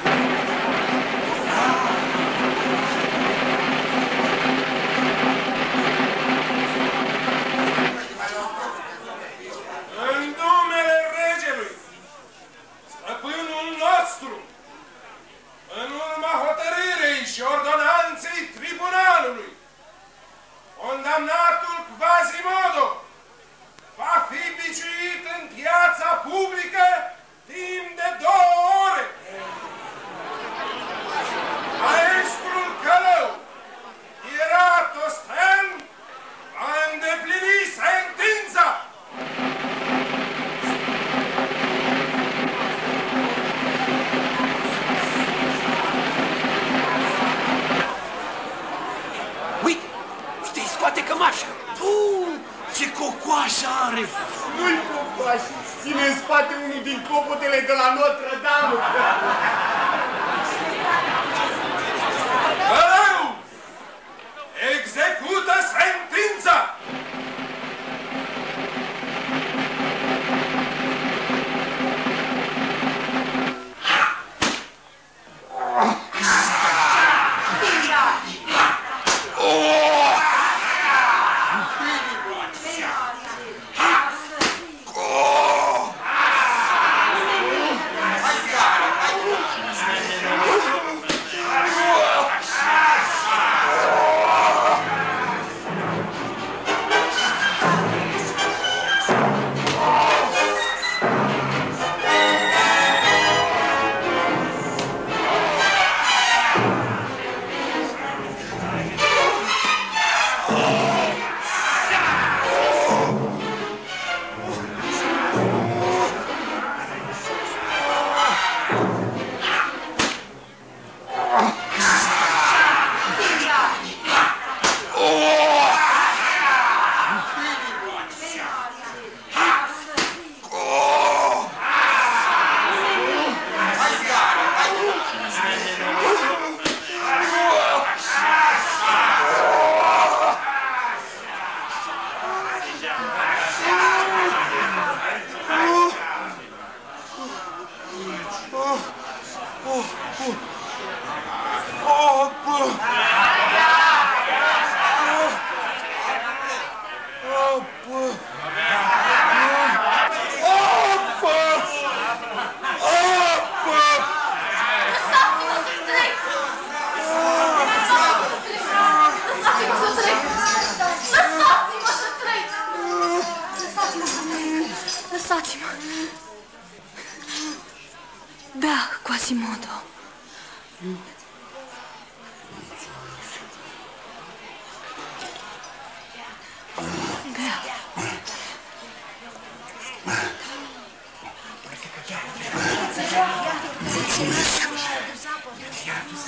În numele regelui, stăpânul nostru, în urma hotărârei și ordonanței tribunalului, condamnatul Quasimodo va fi biciuit în piața publică timp de 2 ore. Maestrul călău, Eratosthenes, va îndeplini sentința. Scoate cămașa! Ce cocoașă are! Nu-i cocoașă! Ține în spate unul din clopotele de la Notre-Dame! Călău! Execută sentința!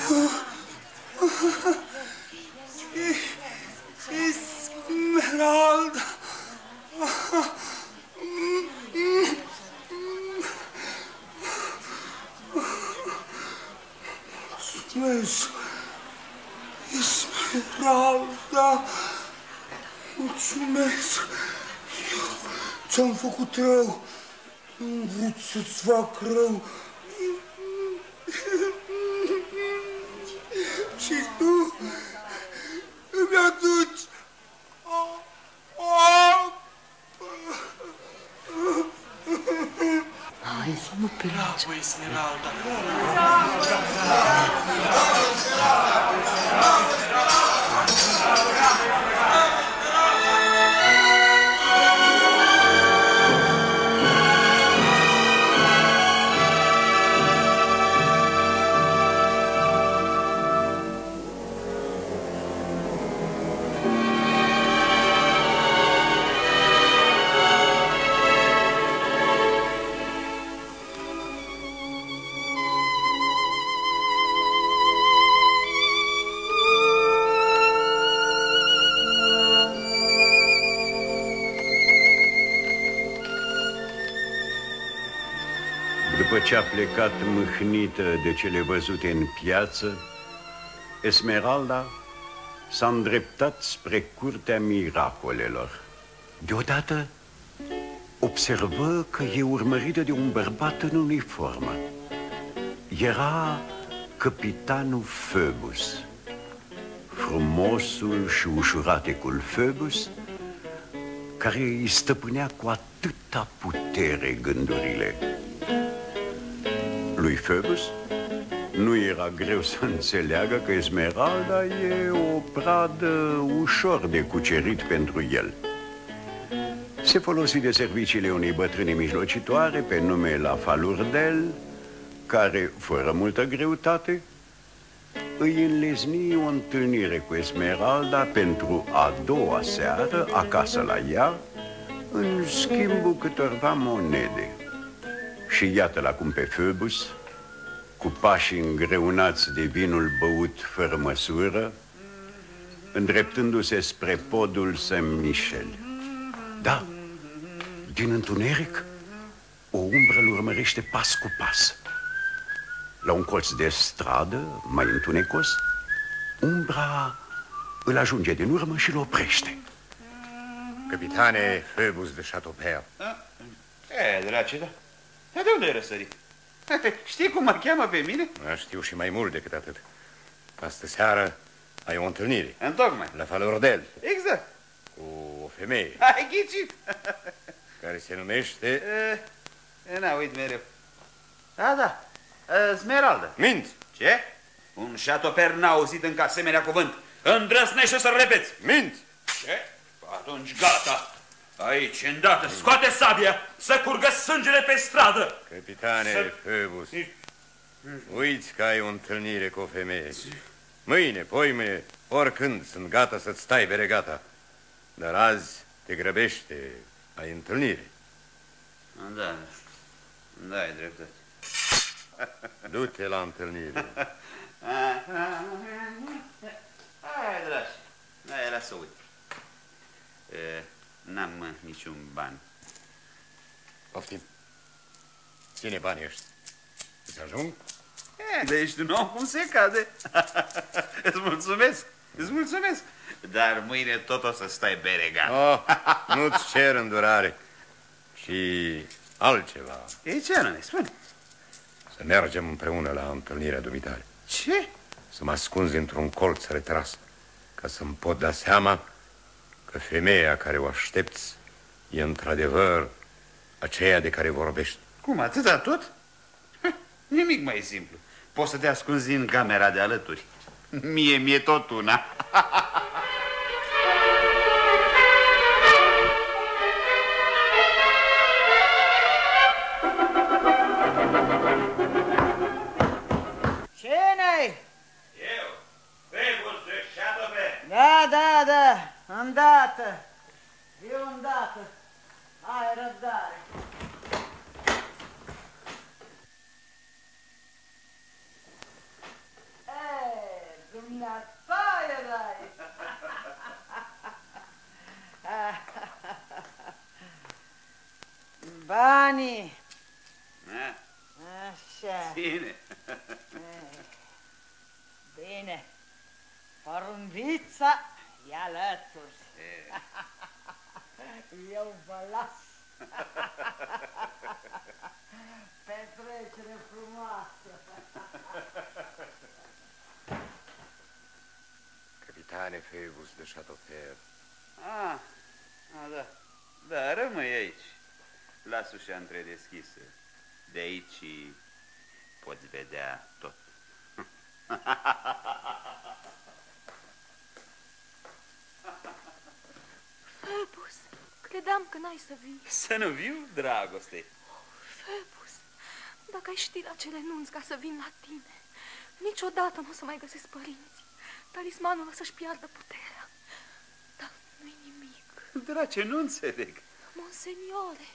Esmeralda. Mulțumesc. Esmeralda. Mulțumesc. Eu ți-am făcut rău. Nu vreau să-ți fac rău. Și tu îmi aduci Hai, nu plângi. Bravo, Esmeralda. După ce a plecat mâhnită de cele văzute în piață, Esmeralda s-a îndreptat spre curtea miracolelor. Deodată observă că e urmărită de un bărbat în uniformă. Era căpitanul Phoebus, frumosul și ușuratecul Phoebus, care îi stăpânea cu atâta putere gândurile. Lui Phoebus nu era greu să înțeleagă că Esmeralda e o pradă ușor de cucerit pentru el. Se folosi de serviciile unei bătrâne mijlocitoare pe nume La Falurdel, care, fără multă greutate, îi înlezni o întâlnire cu Esmeralda pentru a doua seară acasă la ea, în schimbul câtorva monede. Și iată-l acum pe Phoebus, cu pașii îngreunați de vinul băut fără măsură, îndreptându-se spre podul Saint-Michel. Da, din întuneric, o umbră îl urmărește pas cu pas. La un colț de stradă, mai întunecos, umbra îl ajunge din urmă și îl oprește. Capitane Phoebus de Chateaupert. Drace, da. Dar de unde ai răsărit? Știi cum mă cheamă pe mine? Știu și mai mult decât atât. Astă seară ai o întâlnire. Întocmai. La Falurdel. Exact. Cu o femeie. Ai ghicit. Care se numește... Na, uit mereu. Da. Esmeralda. Minți. Ce? Un Chateaupert n-a auzit încă asemenea cuvânt. Îndrăznește să-l repeți. Minți. Ce? Atunci gata. Aici, îndată, scoate sabia, să curgă sângele pe stradă. Capitane Phoebus, uiți că ai o întâlnire cu o femeie. Mâine, poimâine, oricând sunt gata să-ți stai beregata. Dar azi te grăbește, ai întâlnire. Da, ai dreptate. Du-te la întâlnire. Hai, dragi, hai, lasă uit. N-am niciun ban. Poftim. Ține banii ăștia. Îți ajung? De ești un om cum se cade. Îți mulțumesc. Dar mâine tot o să stai beregat. Nu-ți cer îndurare. Și altceva. E ce anume? Spune. Să mergem împreună la întâlnirea dumitale. Ce? Să mă ascunzi într-un colț retras, ca să-mi pot da seama că femeia care o aștepți e într-adevăr aceea de care vorbești. Cum, atâta tot? Nimic mai simplu. Poți să te ascunzi în camera de alături. Mie tot una. Cine-i? Eu, Phoebus de Chateaupert. Da, îndată. Eu îndată. Ai răbdare. dumneata erai. Banii. Așa. Bine. Bine. Porumbița e alături. Eu vă las. Petrecere frumoasă. Capitane Phoebus de Chateaufer. Da. Da, rămâi aici. Las ușa întredeschisă. De aici poți vedea tot. Phoebus, credeam că n-ai să vii. Să nu viu, dragoste. Phoebus, dacă ai ști la cele nunți ca să vin la tine, niciodată nu o să mai găsesc părinți. Talismanul o să-și piardă puterea. Dar nu-i nimic. Drace, nu înțeleg. Monseniore,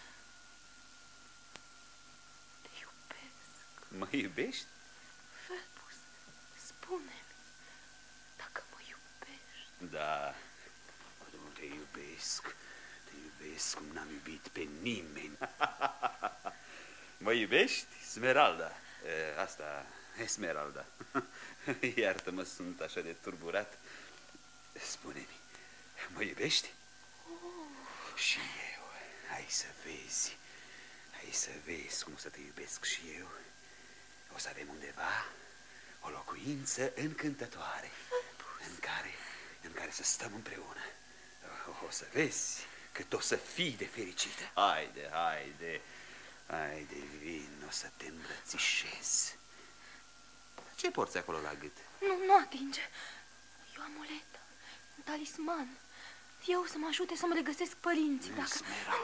te iubesc. Mă iubești? Phoebus, spune-mi dacă mă iubești. Da, nu te iubesc. Te iubesc cum n-am iubit pe nimeni. Mă iubești, Smeralda? Asta, Esmeralda. Iartă-mă, sunt așa de turburat. Spune-mi, mă iubești? Și eu, hai să vezi. Hai să vezi cum o să te iubesc și eu. O să avem undeva o locuință încântătoare în care să stăm împreună. O să vezi cât o să fii de fericită. Haide, vin, o să te îmbrățișez. Ce porți acolo la gât? Nu atinge. E o amuletă, un talisman. Eu să mă ajute să mă regăsesc părinții. Dacă...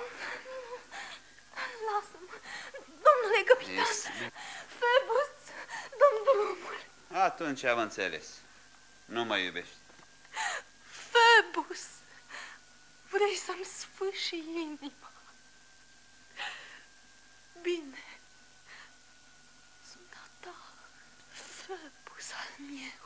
Lasă-mă, domnule capitan. Phoebus, dă-mi drumul. Atunci am înțeles. Nu mă iubești. Phoebus, vrei să-mi sfâși inima. Bine, sunt a ta, Phoebus al meu,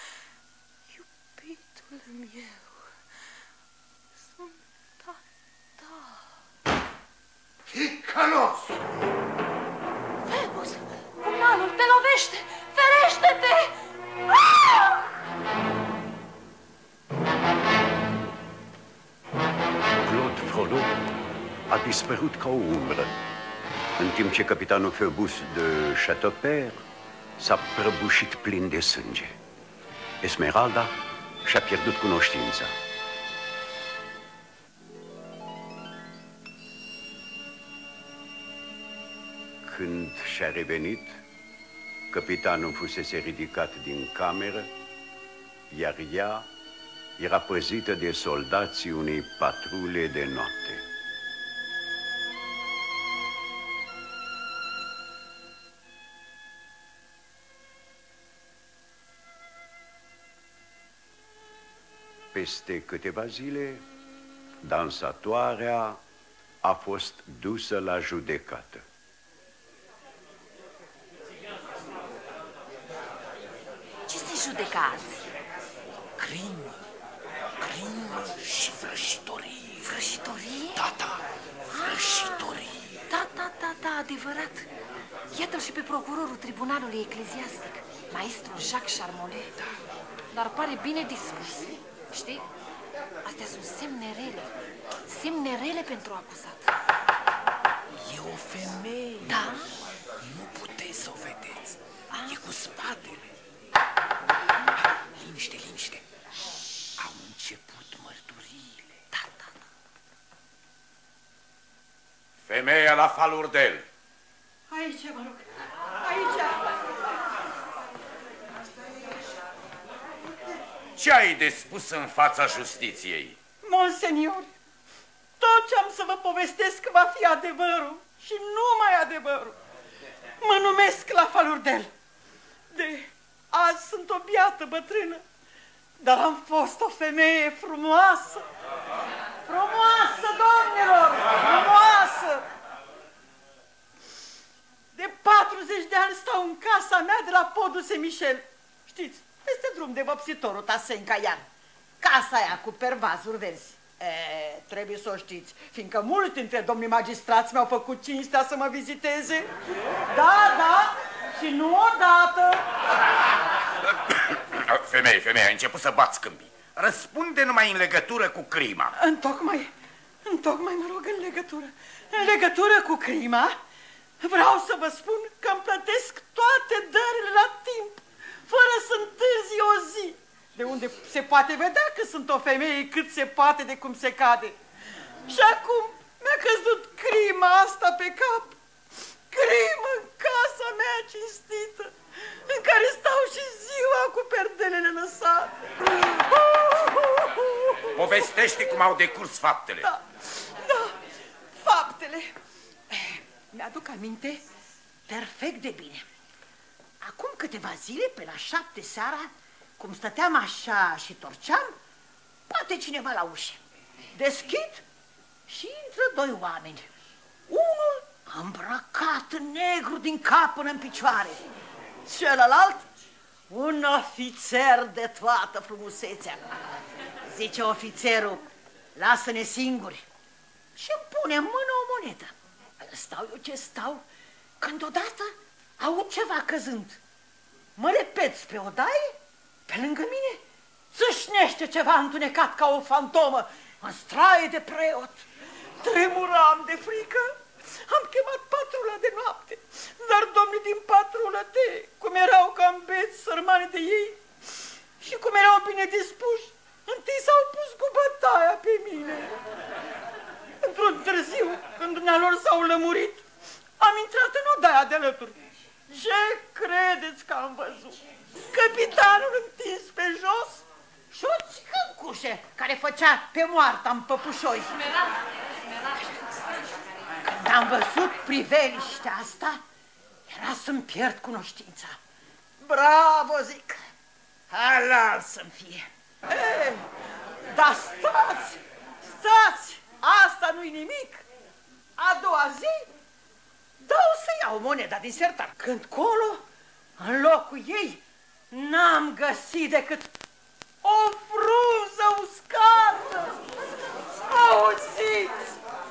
iubitul meu. Sunt a ta. Icalos! Phoebus, cumnalul te lovește! Ferește-te! Ah! Claude Frollo a dispărut ca o umbră, în timp ce capitanul Phoebus de Chateaufer s-a prăbușit plin de sânge. Esmeralda și-a pierdut cunoștința. Când și-a revenit, capitanul fusese ridicat din cameră, iar ea era păzită de soldații unei patrule de noapte. Peste câteva zile, dansatoarea a fost dusă la judecată. Ce se judecă azi? Crimă și vrăjitorie. Vrăjitorie? Da, vrăjitorie. Da, adevărat. Iată-l și pe procurorul tribunalului ecleziastic, maestru Jacques Charmolet. Dar pare bine dispus. Știi? Astea sunt semne rele pentru acuzat. E o femeie. Da? Nu puteți să o vedeți. E cu spatele. Liniște. Au început mărturiile. Da. Femeia la Falurdel. Aici, mă rog. Aici. Ce ai de spus în fața justiției? Monsenior, tot ce am să vă povestesc va fi adevărul și numai adevărul. Mă numesc la Falurdel. De azi sunt o biată bătrână, dar am fost o femeie frumoasă. Frumoasă, domnilor, frumoasă! De 40 de ani stau în casa mea de la podul Saint-Michel. Știți, peste drum de vopsitorul Tasenca iar. Casa aia cu pervazuri verzi. Trebuie să o știți, fiindcă mulți dintre domnii magistrați mi-au făcut cinstea să mă viziteze. Da, și nu odată. Femeie, ai început să bați câmpii. Răspunde numai în legătură cu crima. Întocmai, mă rog, în legătură cu crima, vreau să vă spun că îmi plătesc toate dările la timp, fără să întârzi o zi. De unde se poate vedea că sunt o femeie cât se poate de cum se cade. Și acum mi-a căzut crima asta pe cap. Crimă în casa mea cinstită, în care stau și ziua cu perdelele lăsate. Povestește cum au decurs faptele. Da, faptele. Mi-aduc aminte perfect de bine. Acum câteva zile, pe la 7 seara, cum stăteam așa și torceam, bate cineva la ușă. Deschid și intră 2 oameni. Unul îmbrăcat în negru din cap până în picioare. Celălalt, un ofițer de toată frumusețea. Zice ofițerul, lasă-ne singuri. Și îmi pune în mână o monedă. Stau eu ce stau, când odată aud ceva căzând. Mă repeți pe odaie, pe lângă mine, țâșnește ceva întunecat ca o fantomă, în straie de preot. Tremuram de frică, am chemat patrula de noapte, dar domnii din patrulă, cum erau cam beți sărmani de ei și cum erau bine dispuși, întâi s-au pus cu bătaia pe mine. Într-un târziu, când dumnealor s-au lămurit, am intrat în odaia de alături. Ce credeți că am văzut? Capitanul întins pe jos și o țihăncușe care făcea pe moarta în păpușoi. Când am văzut priveliștea asta, era să-mi pierd cunoștința. Bravo, zic, halal să-mi fie. Dar stați, asta nu-i nimic. A doua zi, dau să iau moneda din sertar. Când colo, în locul ei, n-am găsit decât o frunză uscată. Auziți?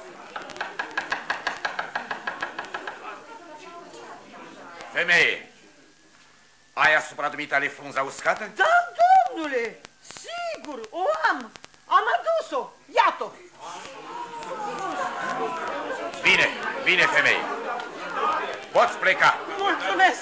Femeie, ai asupra dumitale frunza uscată? Da, domnule, sigur, o am. Am adus-o, iată-o. Bine, femeie. Poți pleca. Mulțumesc,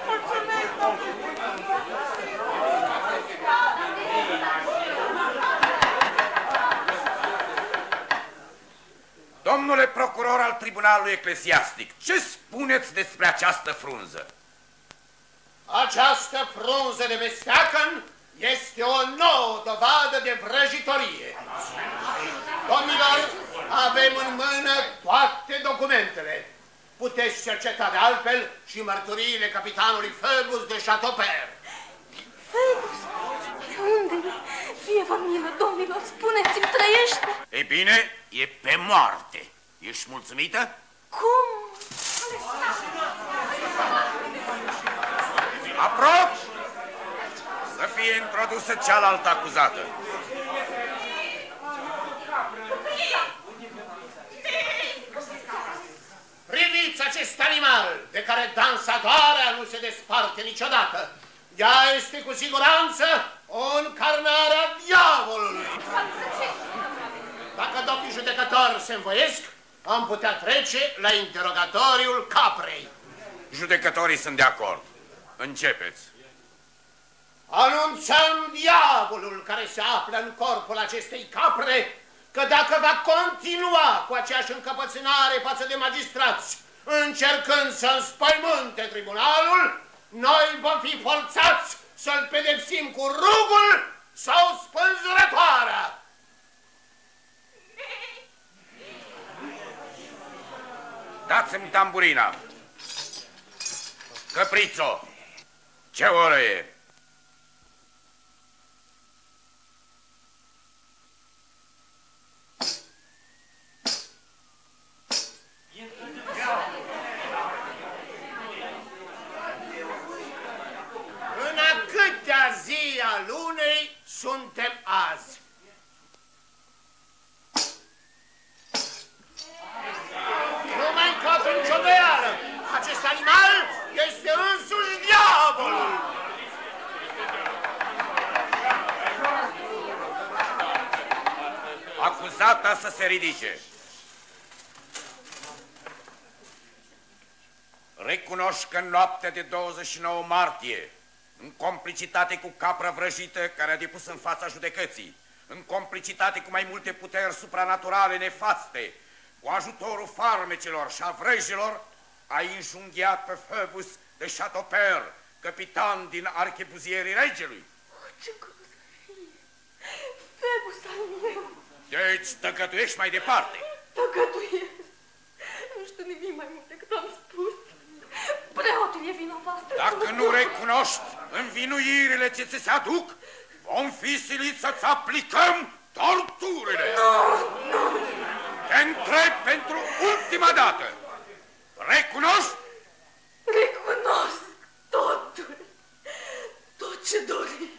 Domnule procuror al Tribunalului Eclesiastic, ce spuneți despre această frunză? Această frunză de mesteacăn este o nouă dovadă de vrăjitorie. Domnilor, avem în mână toate documentele. Puteți cerceta de altfel și mărturiile capitanului Phoebus de Chateaupert. Phoebus? De unde? Fie vă milă, domnilor, spuneți-mi, trăiește? Ei bine, e pe moarte. Ești mulțumită? Cum? Apropi! Să fie introdusă cealaltă acuzată. Priviți acest animal de care dansatoarea nu se desparte niciodată. Ea este cu siguranță o încarnare a diavolului. Dacă domnii judecători se învoiesc, am putea trece la interogatoriul caprei. Judecătorii sunt de acord. Începeți. Anunțăm diavolul care se află în corpul acestei capre că dacă va continua cu aceeași încăpățânare față de magistrați, încercând să înspăimânte tribunalul, noi vom fi forțați să-l pedepsim cu rugul sau spânzurătoarea. Dați-mi tamburina. Căprițo, ce oră e? În a câtea zi a suntem azi. Nu mai încapă nicio doială. Acest animal este însuși diavolul. Acuzata să se ridice. Recunoști că în noaptea de 29 martie, în complicitate cu capra vrăjită care a depus în fața judecății, în complicitate cu mai multe puteri supranaturale nefaste, cu ajutorul farmecelor și a vrăjilor, ai înjunghiat pe Phoebus de Chateaupert, capitan din archebuzierii regelui. Ce grozăvie! Phoebus al meu! Deci tăgăduiești mai departe. Tăgăduiesc! Nu știu nimic mai mult decât am spus. Preotul e vinovat. Dacă nu recunoști învinuirile ce ți se aduc, vom fi siliți să-ți aplicăm torturile. Nu! Te întreb pentru ultima dată. Recunoști? Recunosc totul. Tot ce doriți.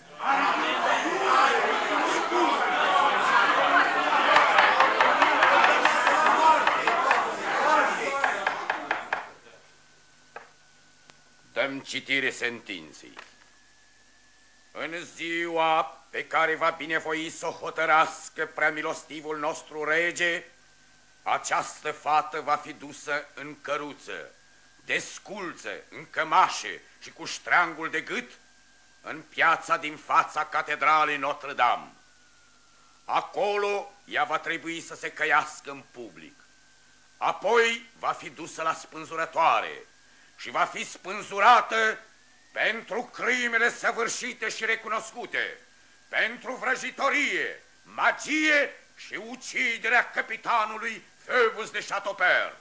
Dăm citire sentinței. În ziua pe care va binevoi să o hotărască preamilostivul nostru rege, această fată va fi dusă în căruță, desculță, în cămașe și cu ștreangul de gât în piața din fața catedralei Notre-Dame. Acolo ea va trebui să se căiască în public. Apoi va fi dusă la spânzurătoare și va fi spânzurată pentru crimele săvârșite și recunoscute, pentru vrăjitorie, magie și uciderea capitanului Phoebus de Chateaupert.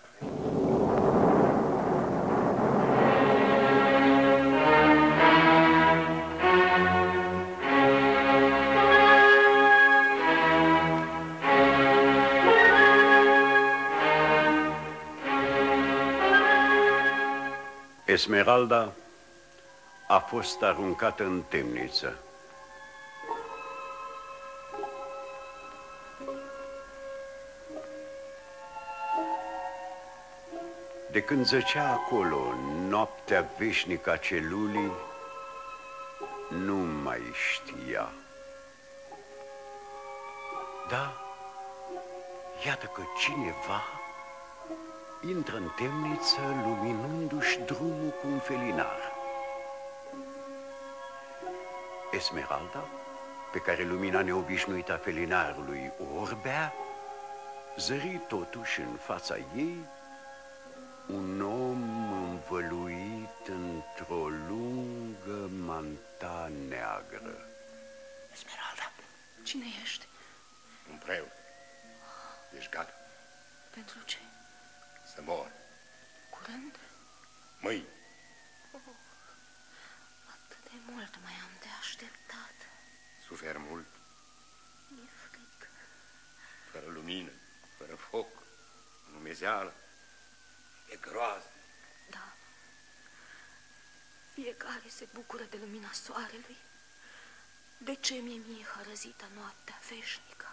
Esmeralda a fost aruncată în temniță. De când zăcea acolo noaptea veșnică a celulii, nu mai știa. Da, iată că cineva intră în temniță luminându-și drumul cu un felinar. Esmeralda, pe care lumina neobișnuită a felinarului o orbea, zări totuși în fața ei un om învăluit într-o lungă manta neagră. Esmeralda, cine ești? un preot. Ești gata? Pentru ce? Să mor. Curând? Mâine. Atât de mult mai am de așteptat. Suferi mult. Mi-e frică. Fără lumină, fără foc, numezeală. E groază. Da. Fiecare se bucură de lumina soarelui. De ce mi-e hărăzită noaptea veșnică?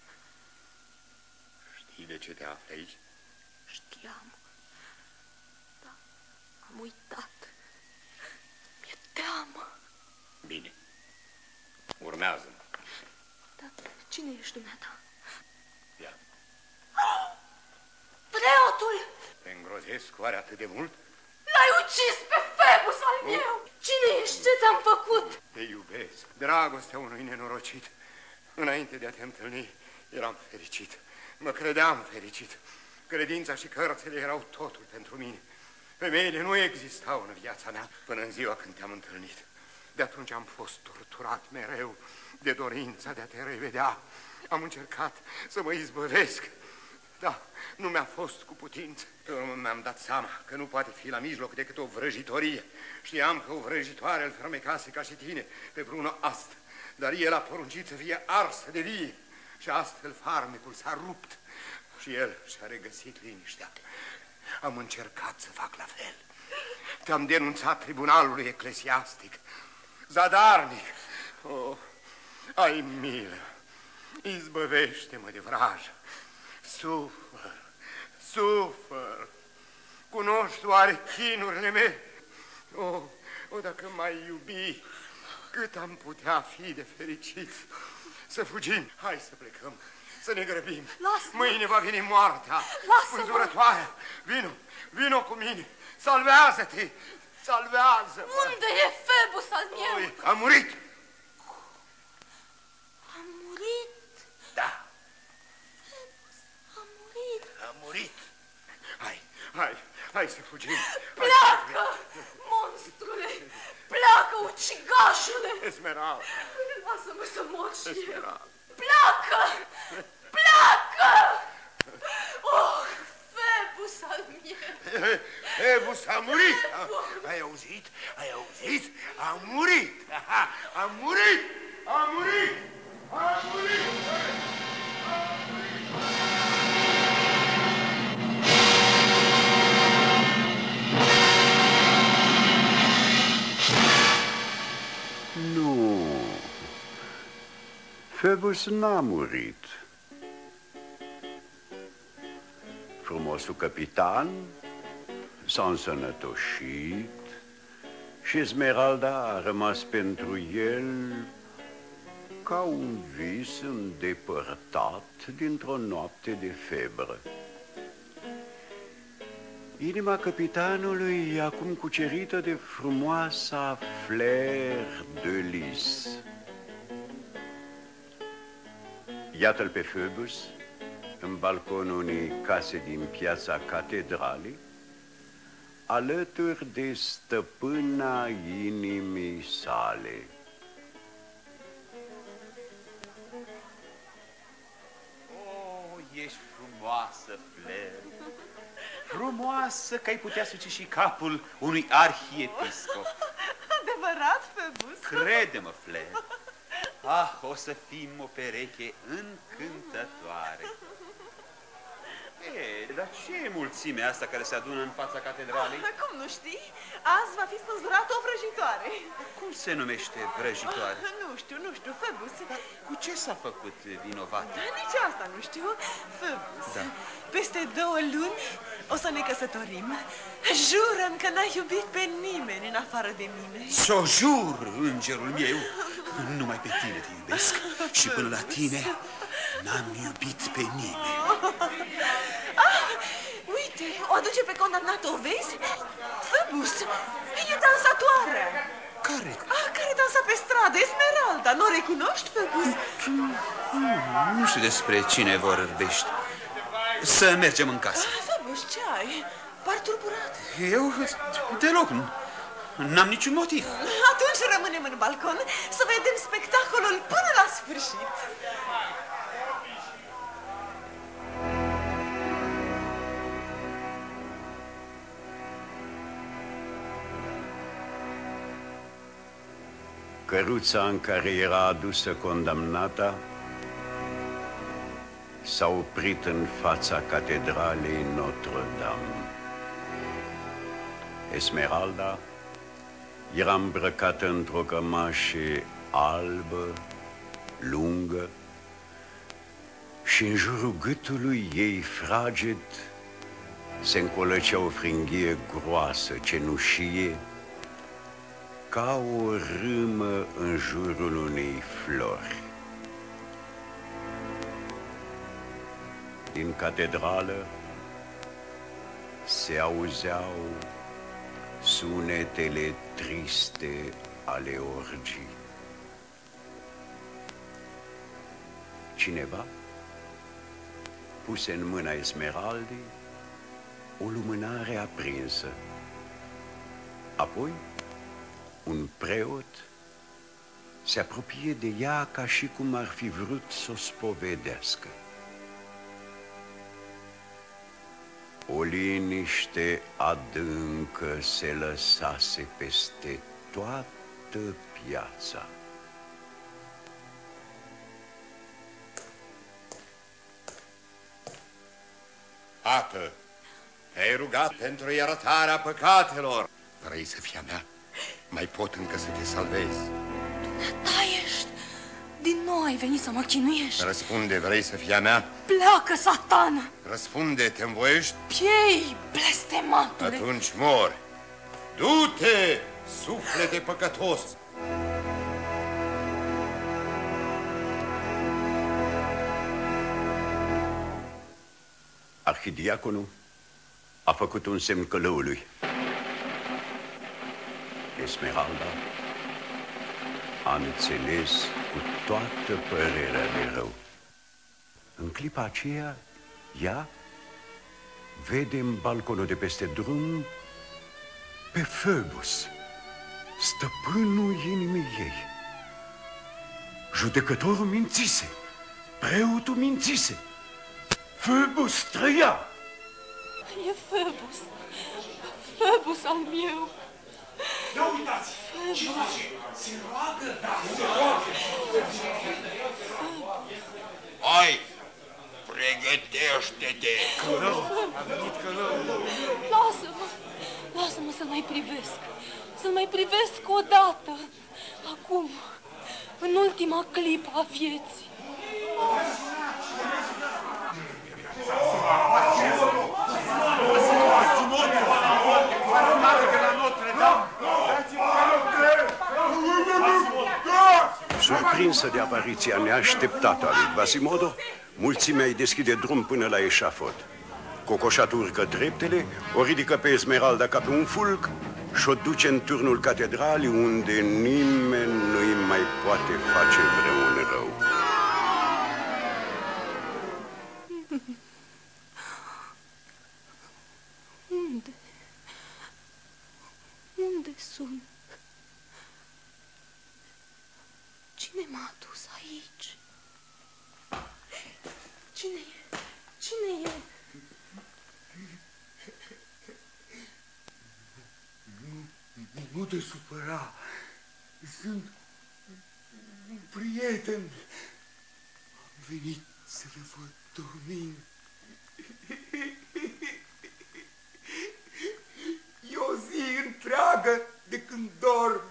Știi de ce te afli aici? Știam. Da, am uitat. Mi-e teamă. Bine. Urmează-mă. Dar cine ești dumneata? Ia. Preotul! Te îngrozesc oare atât de mult? L-ai ucis pe Phoebus al meu! Cine ești? Ce ți-am făcut? Te iubesc. Dragostea unui nenorocit. Înainte de a te întâlni, eram fericit. Mă credeam fericit. Credința și cărțile erau totul pentru mine. Femeile nu existau în viața mea până în ziua când te-am întâlnit. De atunci am fost torturat mereu de dorința de a te revedea. Am încercat să mă izbăvesc. Da, nu mi-a fost cu putință. Pe urmă mi-am dat seama că nu poate fi la mijloc decât o vrăjitorie. Știam că o vrăjitoare îl fermecase ca și tine pe Bruno Ast, dar el a poruncit să fie arsă de vie și astfel farmecul s-a rupt și el și-a regăsit liniștea. Am încercat să fac la fel. Te-am denunțat tribunalului eclesiastic. Zadarnic. Oh, ai milă, izbăvește-mă de vrajă. Sufăr, sufăr, cunoști oare chinurile mele? O, dacă m-ai iubi, cât am putea fi de fericiți. Să fugim, hai să plecăm, să ne grăbim. Lasă-mă! Mâine va veni moartea, Lasă-mă! spânzurătoarea. Vino cu mine, salvează-te, salvează-mă! Unde e Phoebus al meu? A murit! A murit? Da. Phoebus a murit. A murit. Hai să fugim. Pleacă, monstrule! Pleacă, ucigașule! Esmeralda! Lasă-mă să mor și eu! Esmeralda! Pleacă! Pleacă! Oh, Phoebus al meu! Phoebus a murit! Ai auzit? Ai auzit? A murit! A murit! A murit! A murit! Nu, Phoebus n-a murit. Frumosul capitan s-a însănătoșit și Esmeralda a rămas pentru el ca un vis îndepărtat dintr-o noapte de febră. Inima capitanului e acum cucerită de frumoasa Fleur de Lis. Iată-l pe Phoebus în balconul unei case din piața Catedralei, alături de stăpâna inimii sale. Oh, ești frumoasă, Fleur. Frumoasă că ai putea suce și capul unui arhiepiscop. Adevărat, Phoebus? Crede-mă, Fleur. Ah, o să fim o pereche încântătoare. Dar ce e mulțimea asta care se adună în fața catedralei? Cum nu știi? Azi va fi spânzurată o vrăjitoare. Cum se numește vrăjitoare? Nu știu, Phoebus. Cu ce s-a făcut vinovată? Nici asta nu știu, Phoebus. Da. Peste 2 luni o să ne căsătorim. Jură-mi că n-ai iubit pe nimeni în afară de mine. S-o jur, îngerul meu, numai pe tine te iubesc și până la tine n-am iubit pe nimeni. Uite, o aduce pe condamnată, o vezi? Phoebus, e dansatoarea. Care? Care dansa pe stradă, Esmeralda. Nu o recunoști, Phoebus? Nu știu despre cine vorbești. Să mergem în casă. Phoebus, ce ai? Par turburat. Eu? Deloc. N-am niciun motiv. Atunci rămânem în balcon să vedem spectacolul până la sfârșit. Căruța în care era adusă condamnata s-a oprit în fața catedralei Notre-Dame. Esmeralda era îmbrăcată într-o cămașă albă, lungă, și în jurul gâtului ei fraged se încolăcea o fringhie groasă, cenușie, ca o râmă în jurul unei flori. Din catedrală se auzeau sunetele triste ale orgii. Cineva puse în mâna Esmeraldei o lumânare aprinsă. Apoi, un preot se apropie de ea ca și cum ar fi vrut să o spovedească. O liniște adâncă se lăsase peste toată piața. Tată, te-ai rugat pentru iertarea păcatelor. Vrei să fii a mea? Mai pot încă să te salvezi. Da, ești Din nou ai venit să mă chinuiești. Răspunde, vrei să fii a mea? Pleacă, satană! Răspunde, te învoiești? Piei, blestematule! Atunci mori. Du-te, suflete păcătos! Arhidiaconul a făcut un semn călăului. Esmeralda a înțeles cu toată părerea de rău. În clipa aceea, ea vede în balconul de peste drum pe Phoebus, stăpânul inimii ei. Judecătorul mințise, preotul mințise. Phoebus trăia! E Phoebus! Phoebus al meu! Ia uitați! Ce face? Se roagă? Da, se roagă! Hai! Pregătește-te! Călău! A venit călău! Lasă-mă! Lasă-mă să-l mai privesc! Să-l mai privesc o dată! Acum, în ultima clipă a vieții! Surprinsă de apariția neașteptată a lui Quasimodo, mulțimea îi deschide drum până la eșafod. Cocoșatul urcă treptele, o ridică pe Esmeralda ca pe un fulg și o duce în turnul catedralii, unde nimeni nu-i mai poate face vreun rău. Unde sunt? Cine m-a adus aici? Cine e? Cine e? Nu te supăra. Sunt un prieten. Am venit să le văd dormind. E o zi întreagă de când dorm.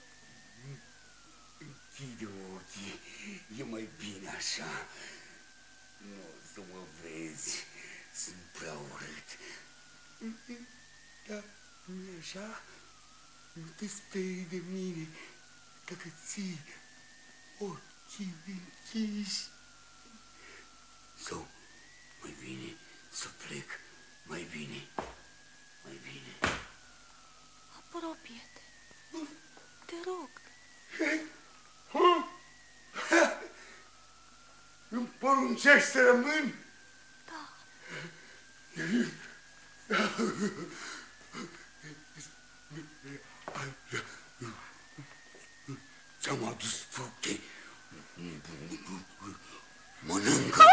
Închide ochii, e mai bine așa. Nu o să mă vezi, sunt prea urât. Dar nu-i așa? Nu te sperii de mine dacă ții ochii închiși. Sau mai bine să plec, mai bine. Mai bine. Apropie-te. Te rog. Îmi poruncești să rămân? Da. Ți-am adus fructe. Mănâncă.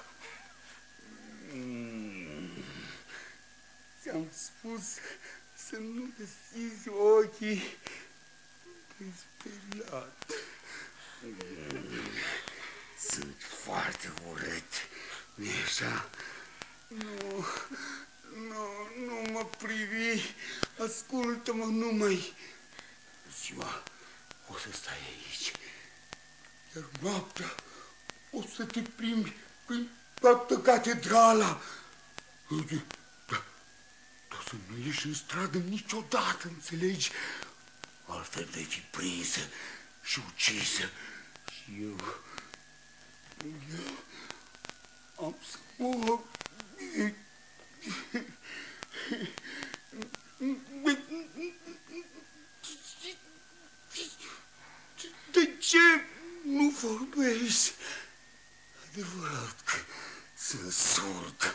Ți-am spus să nu deschizi ochii. Te-ai speriat. Sunt foarte urât. Nu-i așa? Nu mă privi. Ascultă-mă numai. Ziua o să stai aici. Iar noaptea o să te plimbi prin toată catedrala. Dar să nu ieși în stradă niciodată, înțelegi? Altfel vei fi prinsă și ucisă. Și eu am să mor. De ce nu vorbești? Adevărat că sunt surd.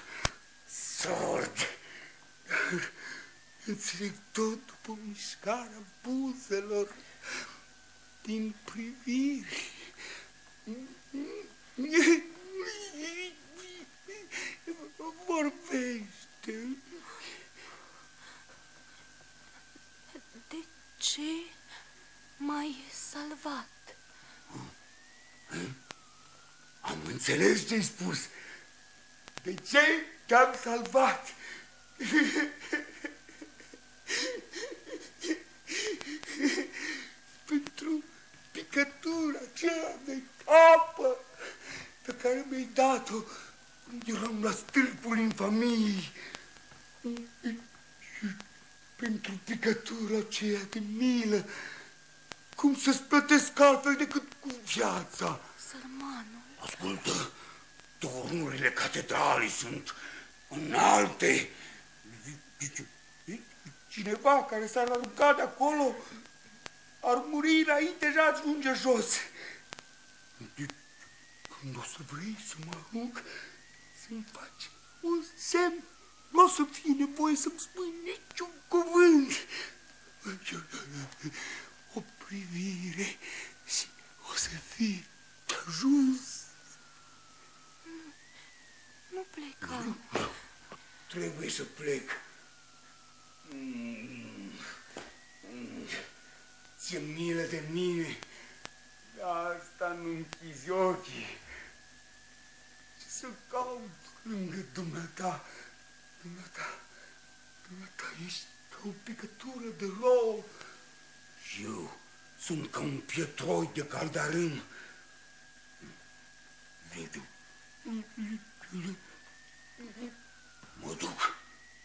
Dar înțeleg tot după mișcarea buzelor din priviri. Vorbește. De ce m-ai salvat? Am înțeles ce-ai spus. De ce te-am salvat? Pentru picătura aceea de capă pe care mi-ai dat-o când eram la stâlpul infamiei. Și pentru picătura aceea de milă, cum să-ți plătesc altfel decât cu viața? Sărmanul. Ascultă, turnurile catedralei sunt înalte. Cineva care s-ar arunca de acolo ar muri înainte și ajunge jos. Când o să vrei să mă arunc, să-mi faci un semn, nu o să fie nevoie să-mi spui niciun cuvânt. O privire și o să fie ajuns. Nu pleca. Trebuie să plec. Ți-e milă de mine, dar asta nu închizi ochii. Ce să caut lângă dumneata? Dumneata ești ca o picătură de rouă. Și eu sunt ca un pietroi de caldarâm. Vedu, mă duc.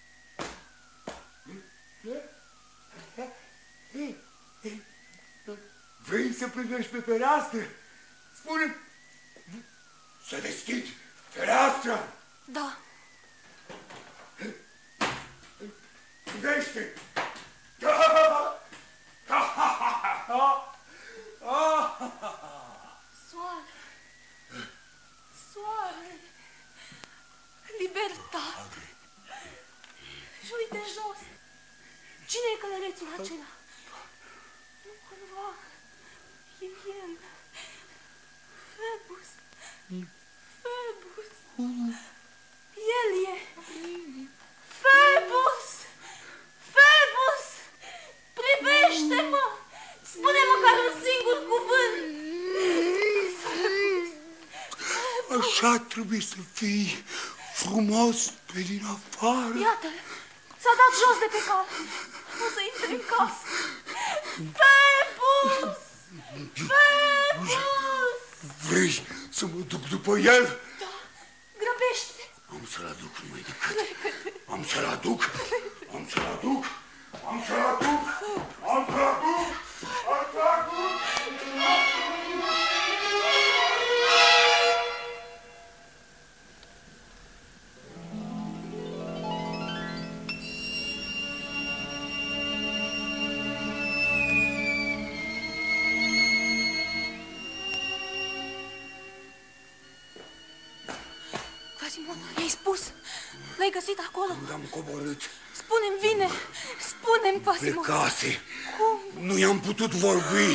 Vrei să privești pe fereastră? Spune, să deschid fereastra. Da. Privește. Soare. Soare. Libertate. Și uite jos. Cine e călărețul acela? Nu cumva. E el. Phoebus. Phoebus. El e. Phoebus. Phoebus. Privește-mă. Spune măcar un singur cuvânt. Așa trebuie să fii, frumos pe din afară. Iată-l. S-a dat jos de pe cal. O să intre în casă. Phoebus! Phoebus! Vrei să mă duc după el? Da, grăbește-te. Am să-l aduc numai decât. Am să-l aduc. Am să-l aduc. Am să-l aduc. Am să-l aduc. Am să-l aduc. I-ai spus? L-ai găsit acolo? Când am coborât. Spune-mi, vine! Spune-mi, Quasimodo! Plecase. Cum? Nu i-am putut vorbi.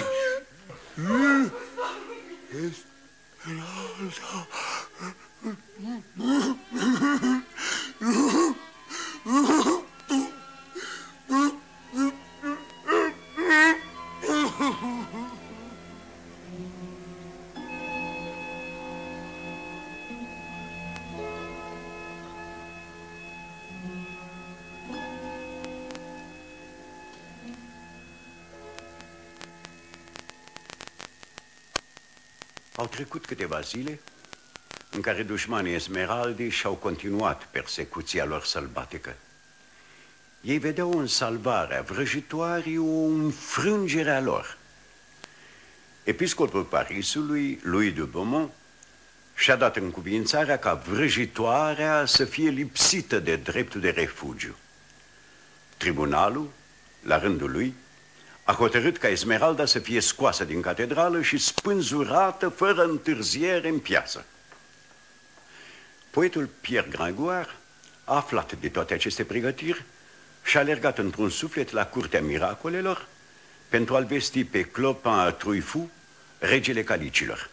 Au trecut câteva zile în care dușmanii Esmeraldei și-au continuat persecuția lor sălbatică. Ei vedeau în salvarea vrăjitoarei o înfrângere a lor. Episcopul Parisului, Louis de Beaumont, și-a dat încuviințarea ca vrăjitoarea să fie lipsită de dreptul de refugiu. Tribunalul, la rândul lui, a hotărât ca Esmeralda să fie scoasă din catedrală și spânzurată fără întârziere în piață. Poetul Pierre Gringoire a aflat de toate aceste pregătiri și a alergat într-un suflet la Curtea Miracolelor pentru a-l vesti pe Clopin Trouillefou, regele calicilor.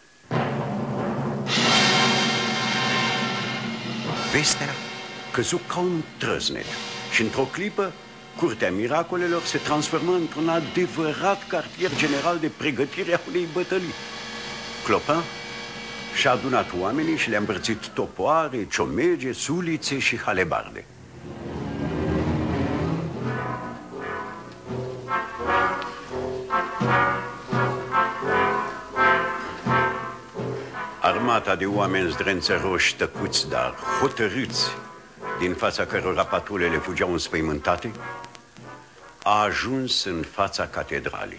Vestea căzu ca un trăznet și într-o clipă Curtea Miracolelor se transformă într-un adevărat cartier general de pregătire a unei bătălii. Clopin și-a adunat oamenii și le-a împărțit topoare, ciomege, sulițe și halebarde. Armata de oameni zdrențăroși, tăcuți, dar hotărâți, din fața cărora patrulele fugeau înspăimântate, a ajuns în fața catedralei.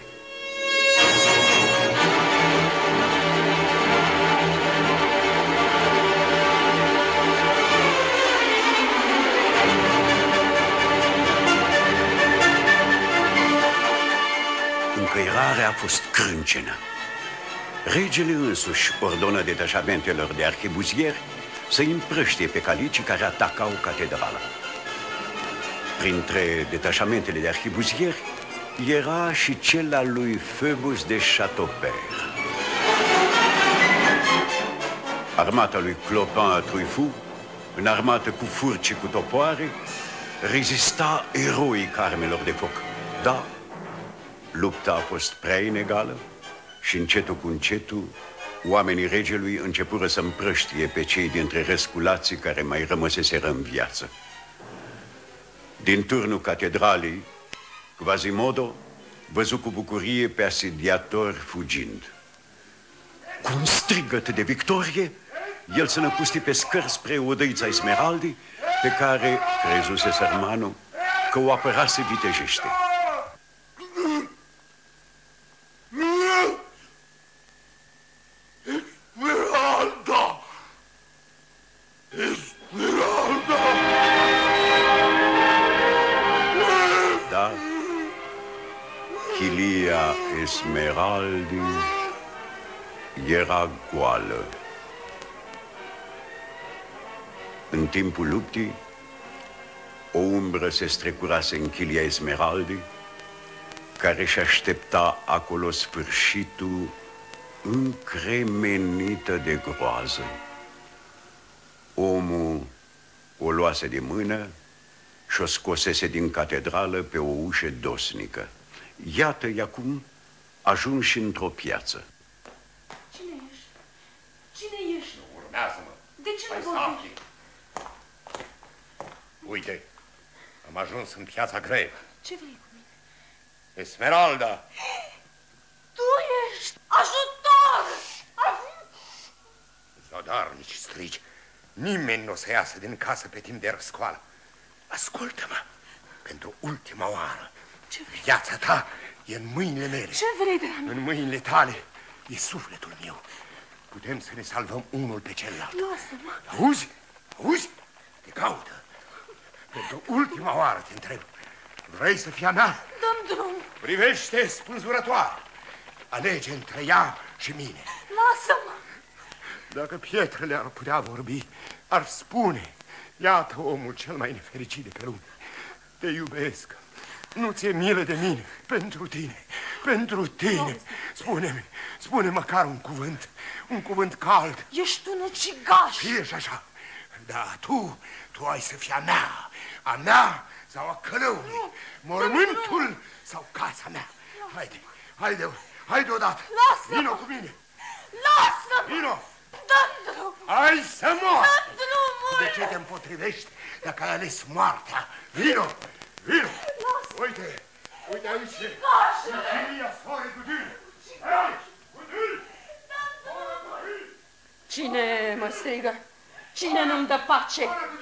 Încăierarea a fost crâncenă. Regele însuși ordonă detașamentelor de archebuzieri să împrăștie pe calicii care atacau catedrala. Printre detașamentele de archebuzieri era și cel al lui Phoebus de Chateaupert. Armata lui Clopin Trouillefou, înarmată cu furci și cu topoare, rezista eroic armelor de foc. Da, lupta a fost prea inegală și încetul cu încetul oamenii regelui începură să împrăștie pe cei dintre răsculații care mai rămăseseră în viață. Din turnul catedralei, Quasimodo văzu cu bucurie pe asediator fugind. Cu un strigăt de victorie, el se năpusti pe scări spre odăița Esmeraldi, pe care crezuse sărmanul că o apărase vitejește. Esmeralda! Esmeralda! Da, chilia Esmeraldi era goală. În timpul luptii, o umbră se strecurase în chilia Esmeraldi, care și aștepta acolo sfârșitul încremenită de groază. Omul o luase de mână și o scosese din catedrală pe o ușă dosnică. Iată-i acum ajunși într-o piață. Cine ești? Cine ești? Urmează-mă. De ce Hai nu să vorbi? afli. Uite, am ajuns în piața Greve. Ce vrei cu mine? Esmeralda! Tu ești ajutor! Zadarnici strigi. Nimeni nu o să iasă din casă pe timp de răscoală. Ascultă-mă. Pentru ultima oară. Ce vrei? Viața ta e în mâinile mele. Ce vrei de la mine? În mâinile tale e sufletul meu. Putem să ne salvăm unul pe celălalt. Lasă-mă. Auzi? Auzi? Te caută. Pentru ultima oară te întreb. Vrei să fii a mea? Dă-mi drum. Privește spânzurătoare. Alege între ea și mine. Lasă-mă. Dacă pietrele ar putea vorbi, ar spune: iată omul cel mai nefericit de pe lume. Te iubesc. Nu ți-e milă de mine. Pentru tine. Pentru tine. Spune-mi, spune măcar un cuvânt cald. Ești un ucigaș. Fie și așa. Da, tu ai să fii a mea sau a călăului, mormântul sau casa mea. Haide odată. Lasă-mă. Vino cu mine. Lasă-mă. Vino. Dă-mi drum. Hai să mor. Dă-mi drumul. De ce te împotrivești dacă ai ales moartea? Vino. Vino. Uite aici. Chilia soare Gudul. Cine mă strigă? Cine nu-mi dă pace?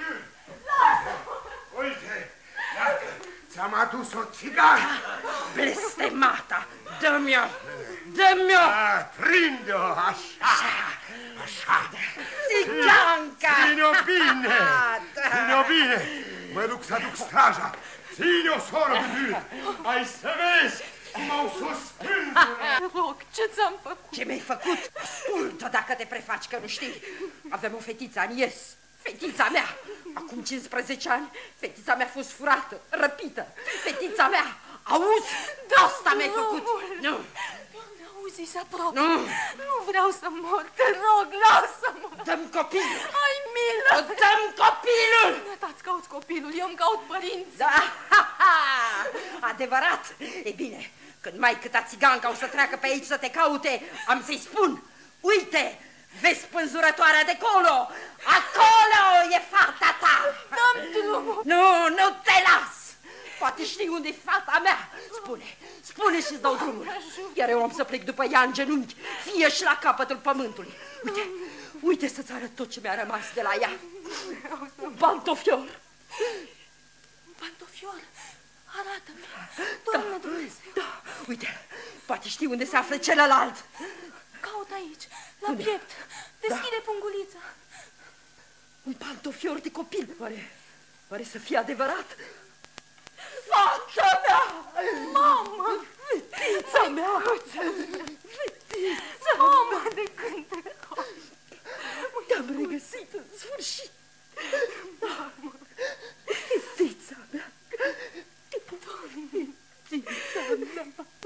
Uite, iată, ți-am adus o țigană. Blestemata, dă-mi-o, dă-mi-o. Prinde-o, așa. Țiganca. Ține-o bine. Mă duc să aduc straja. Ține-o, soră Gudul. Ai să vezi cum au sus spânzură. Te rog, ce ți-am făcut? Ce mi-ai făcut? Ascultă dacă te prefaci că nu știi. Avem o fetiță, Anies, fetița mea. Acum 15 ani, fetița mea a fost furată, răpită. Fetița mea, auzi? Asta mi-ai făcut. Nu. Auzi, se apropie. Nu vreau să mor, te rog, lasă-mă. Dă-mi copilul. Ai milă. Dă-mi copilul. Dumneata-ți cauți copilul, eu îmi caut părinți. Da, adevărat. E bine, când maică-ta țiganca o să treacă pe aici să te caute, am să-i spun: uite, vezi spânzurătoarea de acolo? Acolo e fata ta. Dă-mi drumul. Nu te las. Poate știi unde e fata mea. Spune și-ți dau drumul. Iar eu am să plec după ea în genunchi, fie și la capătul pământului. Uite să-ți arăt tot ce mi-a rămas de la ea. Un pantofior. Un pantofior? Arată-mi, Doamne Dumnezeu. Da, uite, poate știi unde se află celălalt. Caut aici, la piept. Deschide pungulița. Un pantofior de copil, pare să fie adevărat. Fata mea! Mamă! Fetița mea! Fetița Mamă, de când te rog! Te-am regăsit în sfârșit! Mamă! Fetița mea! Fetița mea!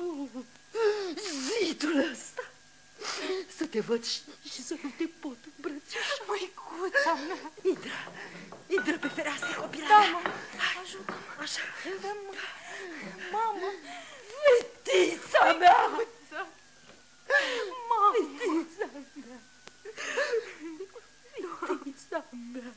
Zidul ăsta! Să te văd și să nu te pot îmbrățișa. Măicuța mea! Intră pe fereastră, copila mea! Da, mă, ajută-mă! Așa! Dă-mă! Mamă! Fetița mea! Mamă! Fetița mea! Fetița mea!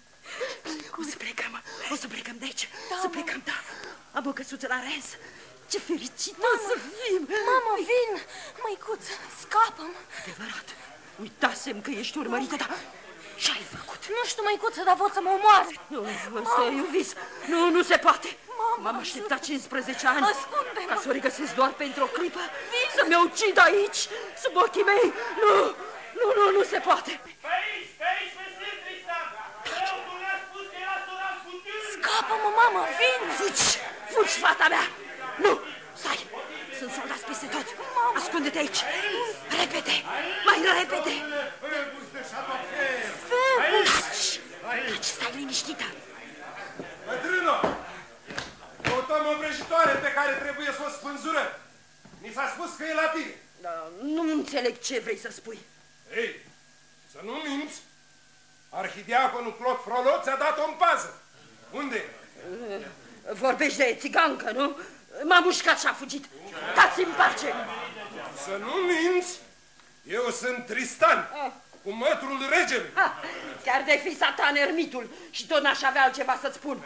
O să plecăm de aici! Să plecăm, da! Am o căsuță la Rennes! Ce fericită să fim! Mamă, vin! Măicuță, scapă-mă! Adevărat! Uitasem că ești urmărită, dar ce-ai făcut? Nu știu, măicuță, dar vor să mă omoare! Ăsta e un vis! Nu se poate! M-am așteptat 15 ani Ascunde-mă! Ca să o regăsesc doar pentru o clipă, să mi-o ucid aici, sub ochii mei! Nu se poate! Pe aici, mesir Tristan! Preotul ne-a spus că era sora scutând! Scapă-mă, mamă, vin! Fugi, fata mea! Nu, stai! Sunt soldați peste tot! Ascunde-te aici! Repede! Mai repede! Febus de Châteaubriand! Febus! Aici, stai liniștită! Bătrână! Căutăm o vrăjitoare pe care trebuie să o spânzurăm. Mi s-a spus că e la tine. Nu înțeleg ce vrei să spui. Ei, să nu minți. Arhidiaconul Claude Frollo ți-a dat-o în pază. Unde? Vorbești de țigancă, nu? M-a mușcat și a fugit. Dați-mi pace! Să nu minți. Eu sunt Tristan, cu mătrul regelui. Chiar de fi Satan ermitul și tot n-aș avea altceva să-ți spun.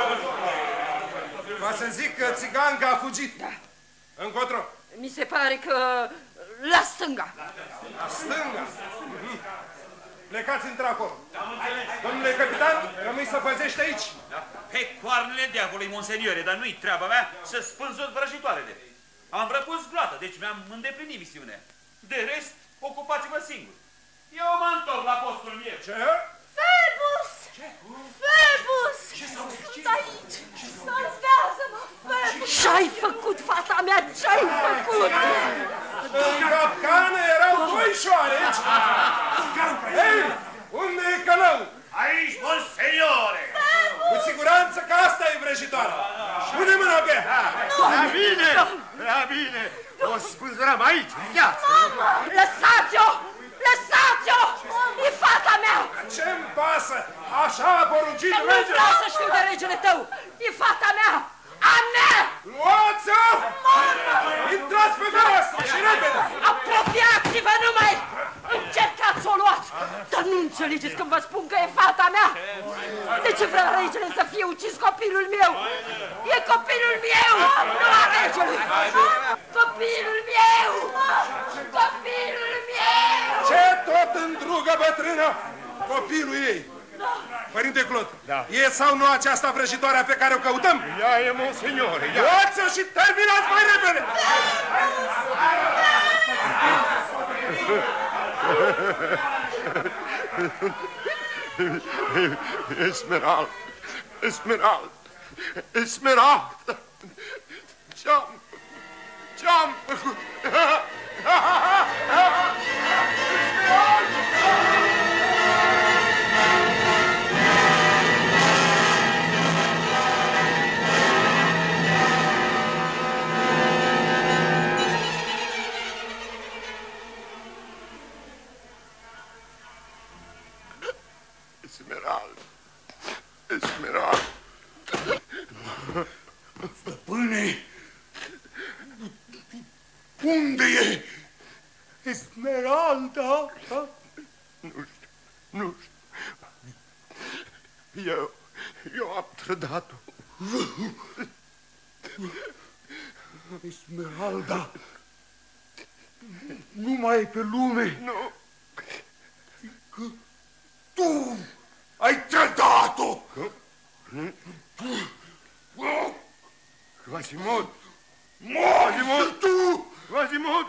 Va să zic că țiganca a fugit. Da. Încotro? Mi se pare că la stânga. La stânga? Plecați într-acolo. Domnule capitan, rămâi să păzești aici. Pe coarnele diavolului, monseniore, dar nu-i treaba mea să spânzur vrăjitoarele. Am răpus gloată, deci mi-am îndeplinit misiunea. De rest, ocupați-vă singuri. Eu mă întorc la postul meu. Ce? Febus! Febus! Sunt aici! Salvează-mă, Febus! Ce-ai făcut, fata mea? Ce-ai făcut? În capcană erau doi șoareci. Ei, unde e călău? Aici, monseniore! Cu siguranță că asta e vrăjitoarea. Pune mâna pe ea. Prea bine! O spânzurăm aici, ia-ți! Lăsați-o! Lăsați-o! E fata mea! Ce-mi pasă? Așa a poruncit regele! Nu vreau să știu de regele tău! E fata mea! A mea! Luați-o! Intrați pe fereastră și repede! Apropiați-vă numai! Încercați să o luați! Dar nu înțelegeți când vă spun că e fata mea! De ce vrea regele să fie ucis copilul meu? E copilul meu! Nu a regelui! Copilul meu! Copilul meu! Ce tot îndrugă, bătrână? Copilul ei! Părinte Claude, e sau nu aceasta vrăjitoarea pe care o căutăm? Ea e, monseniore, ea. Luați-o și terminați mai repede! Esmeralda, Esmeralda, Esmeralda, ce-am făcut? Esmeralda, Esmeralda. Stăpâne, unde e Esmeralda? Nu știu. Eu am trădat-o. Esmeralda nu mai e pe lume. Nu. Tu ai trădat-o! Quasimodo! Mori tu! Quasimodo!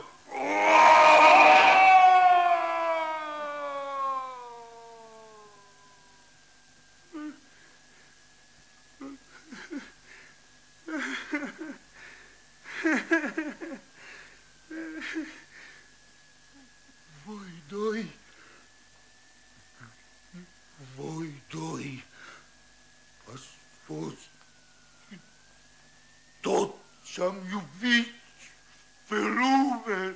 Voi doi ați fost tot ce-am iubit pe lume.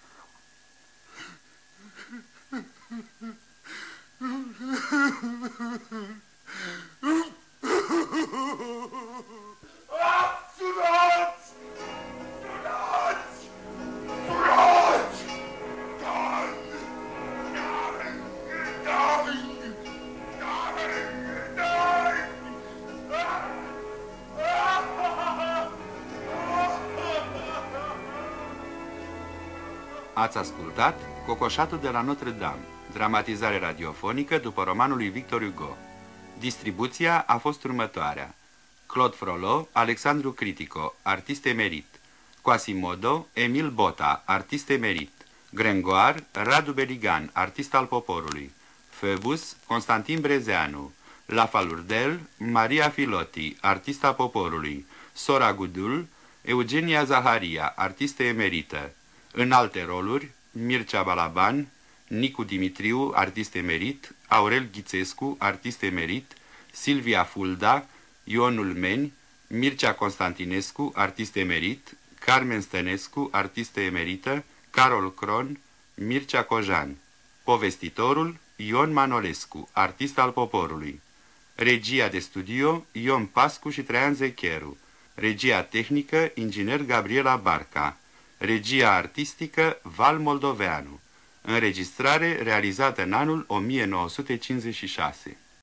Sunați! Sunați! Sunați! Ați ascultat Cocoșatul de la Notre-Dame, dramatizare radiofonică după romanul lui Victor Hugo. Distribuția a fost următoarea: Claude Frollo, Alexandru Critico, artist emerit; Quasimodo, Emil Bota, artist emerit; Grengoire, Radu Beligan, artist al poporului; Phoebus, Constantin Brezeanu; La Falurdel, Maria Filoti, artist a poporului; Sora Gudul, Eugenia Zaharia, artistă emerită. În alte roluri, Mircea Balaban, Nicu Dimitriu, artist emerit; Aurel Ghițescu, artist emerit; Silvia Fulda, Ion Ulmeni, Mircea Constantinescu, artist emerit; Carmen Stănescu, artistă emerită; Carol Cron, Mircea Cojan. Povestitorul, Ion Manolescu, artist al poporului. Regia de studio, Ion Pascu și Traian Zecheru. Regia tehnică, inginer Gabriela Barca. Regia artistică, Val Moldoveanu. Înregistrare realizată în anul 1956.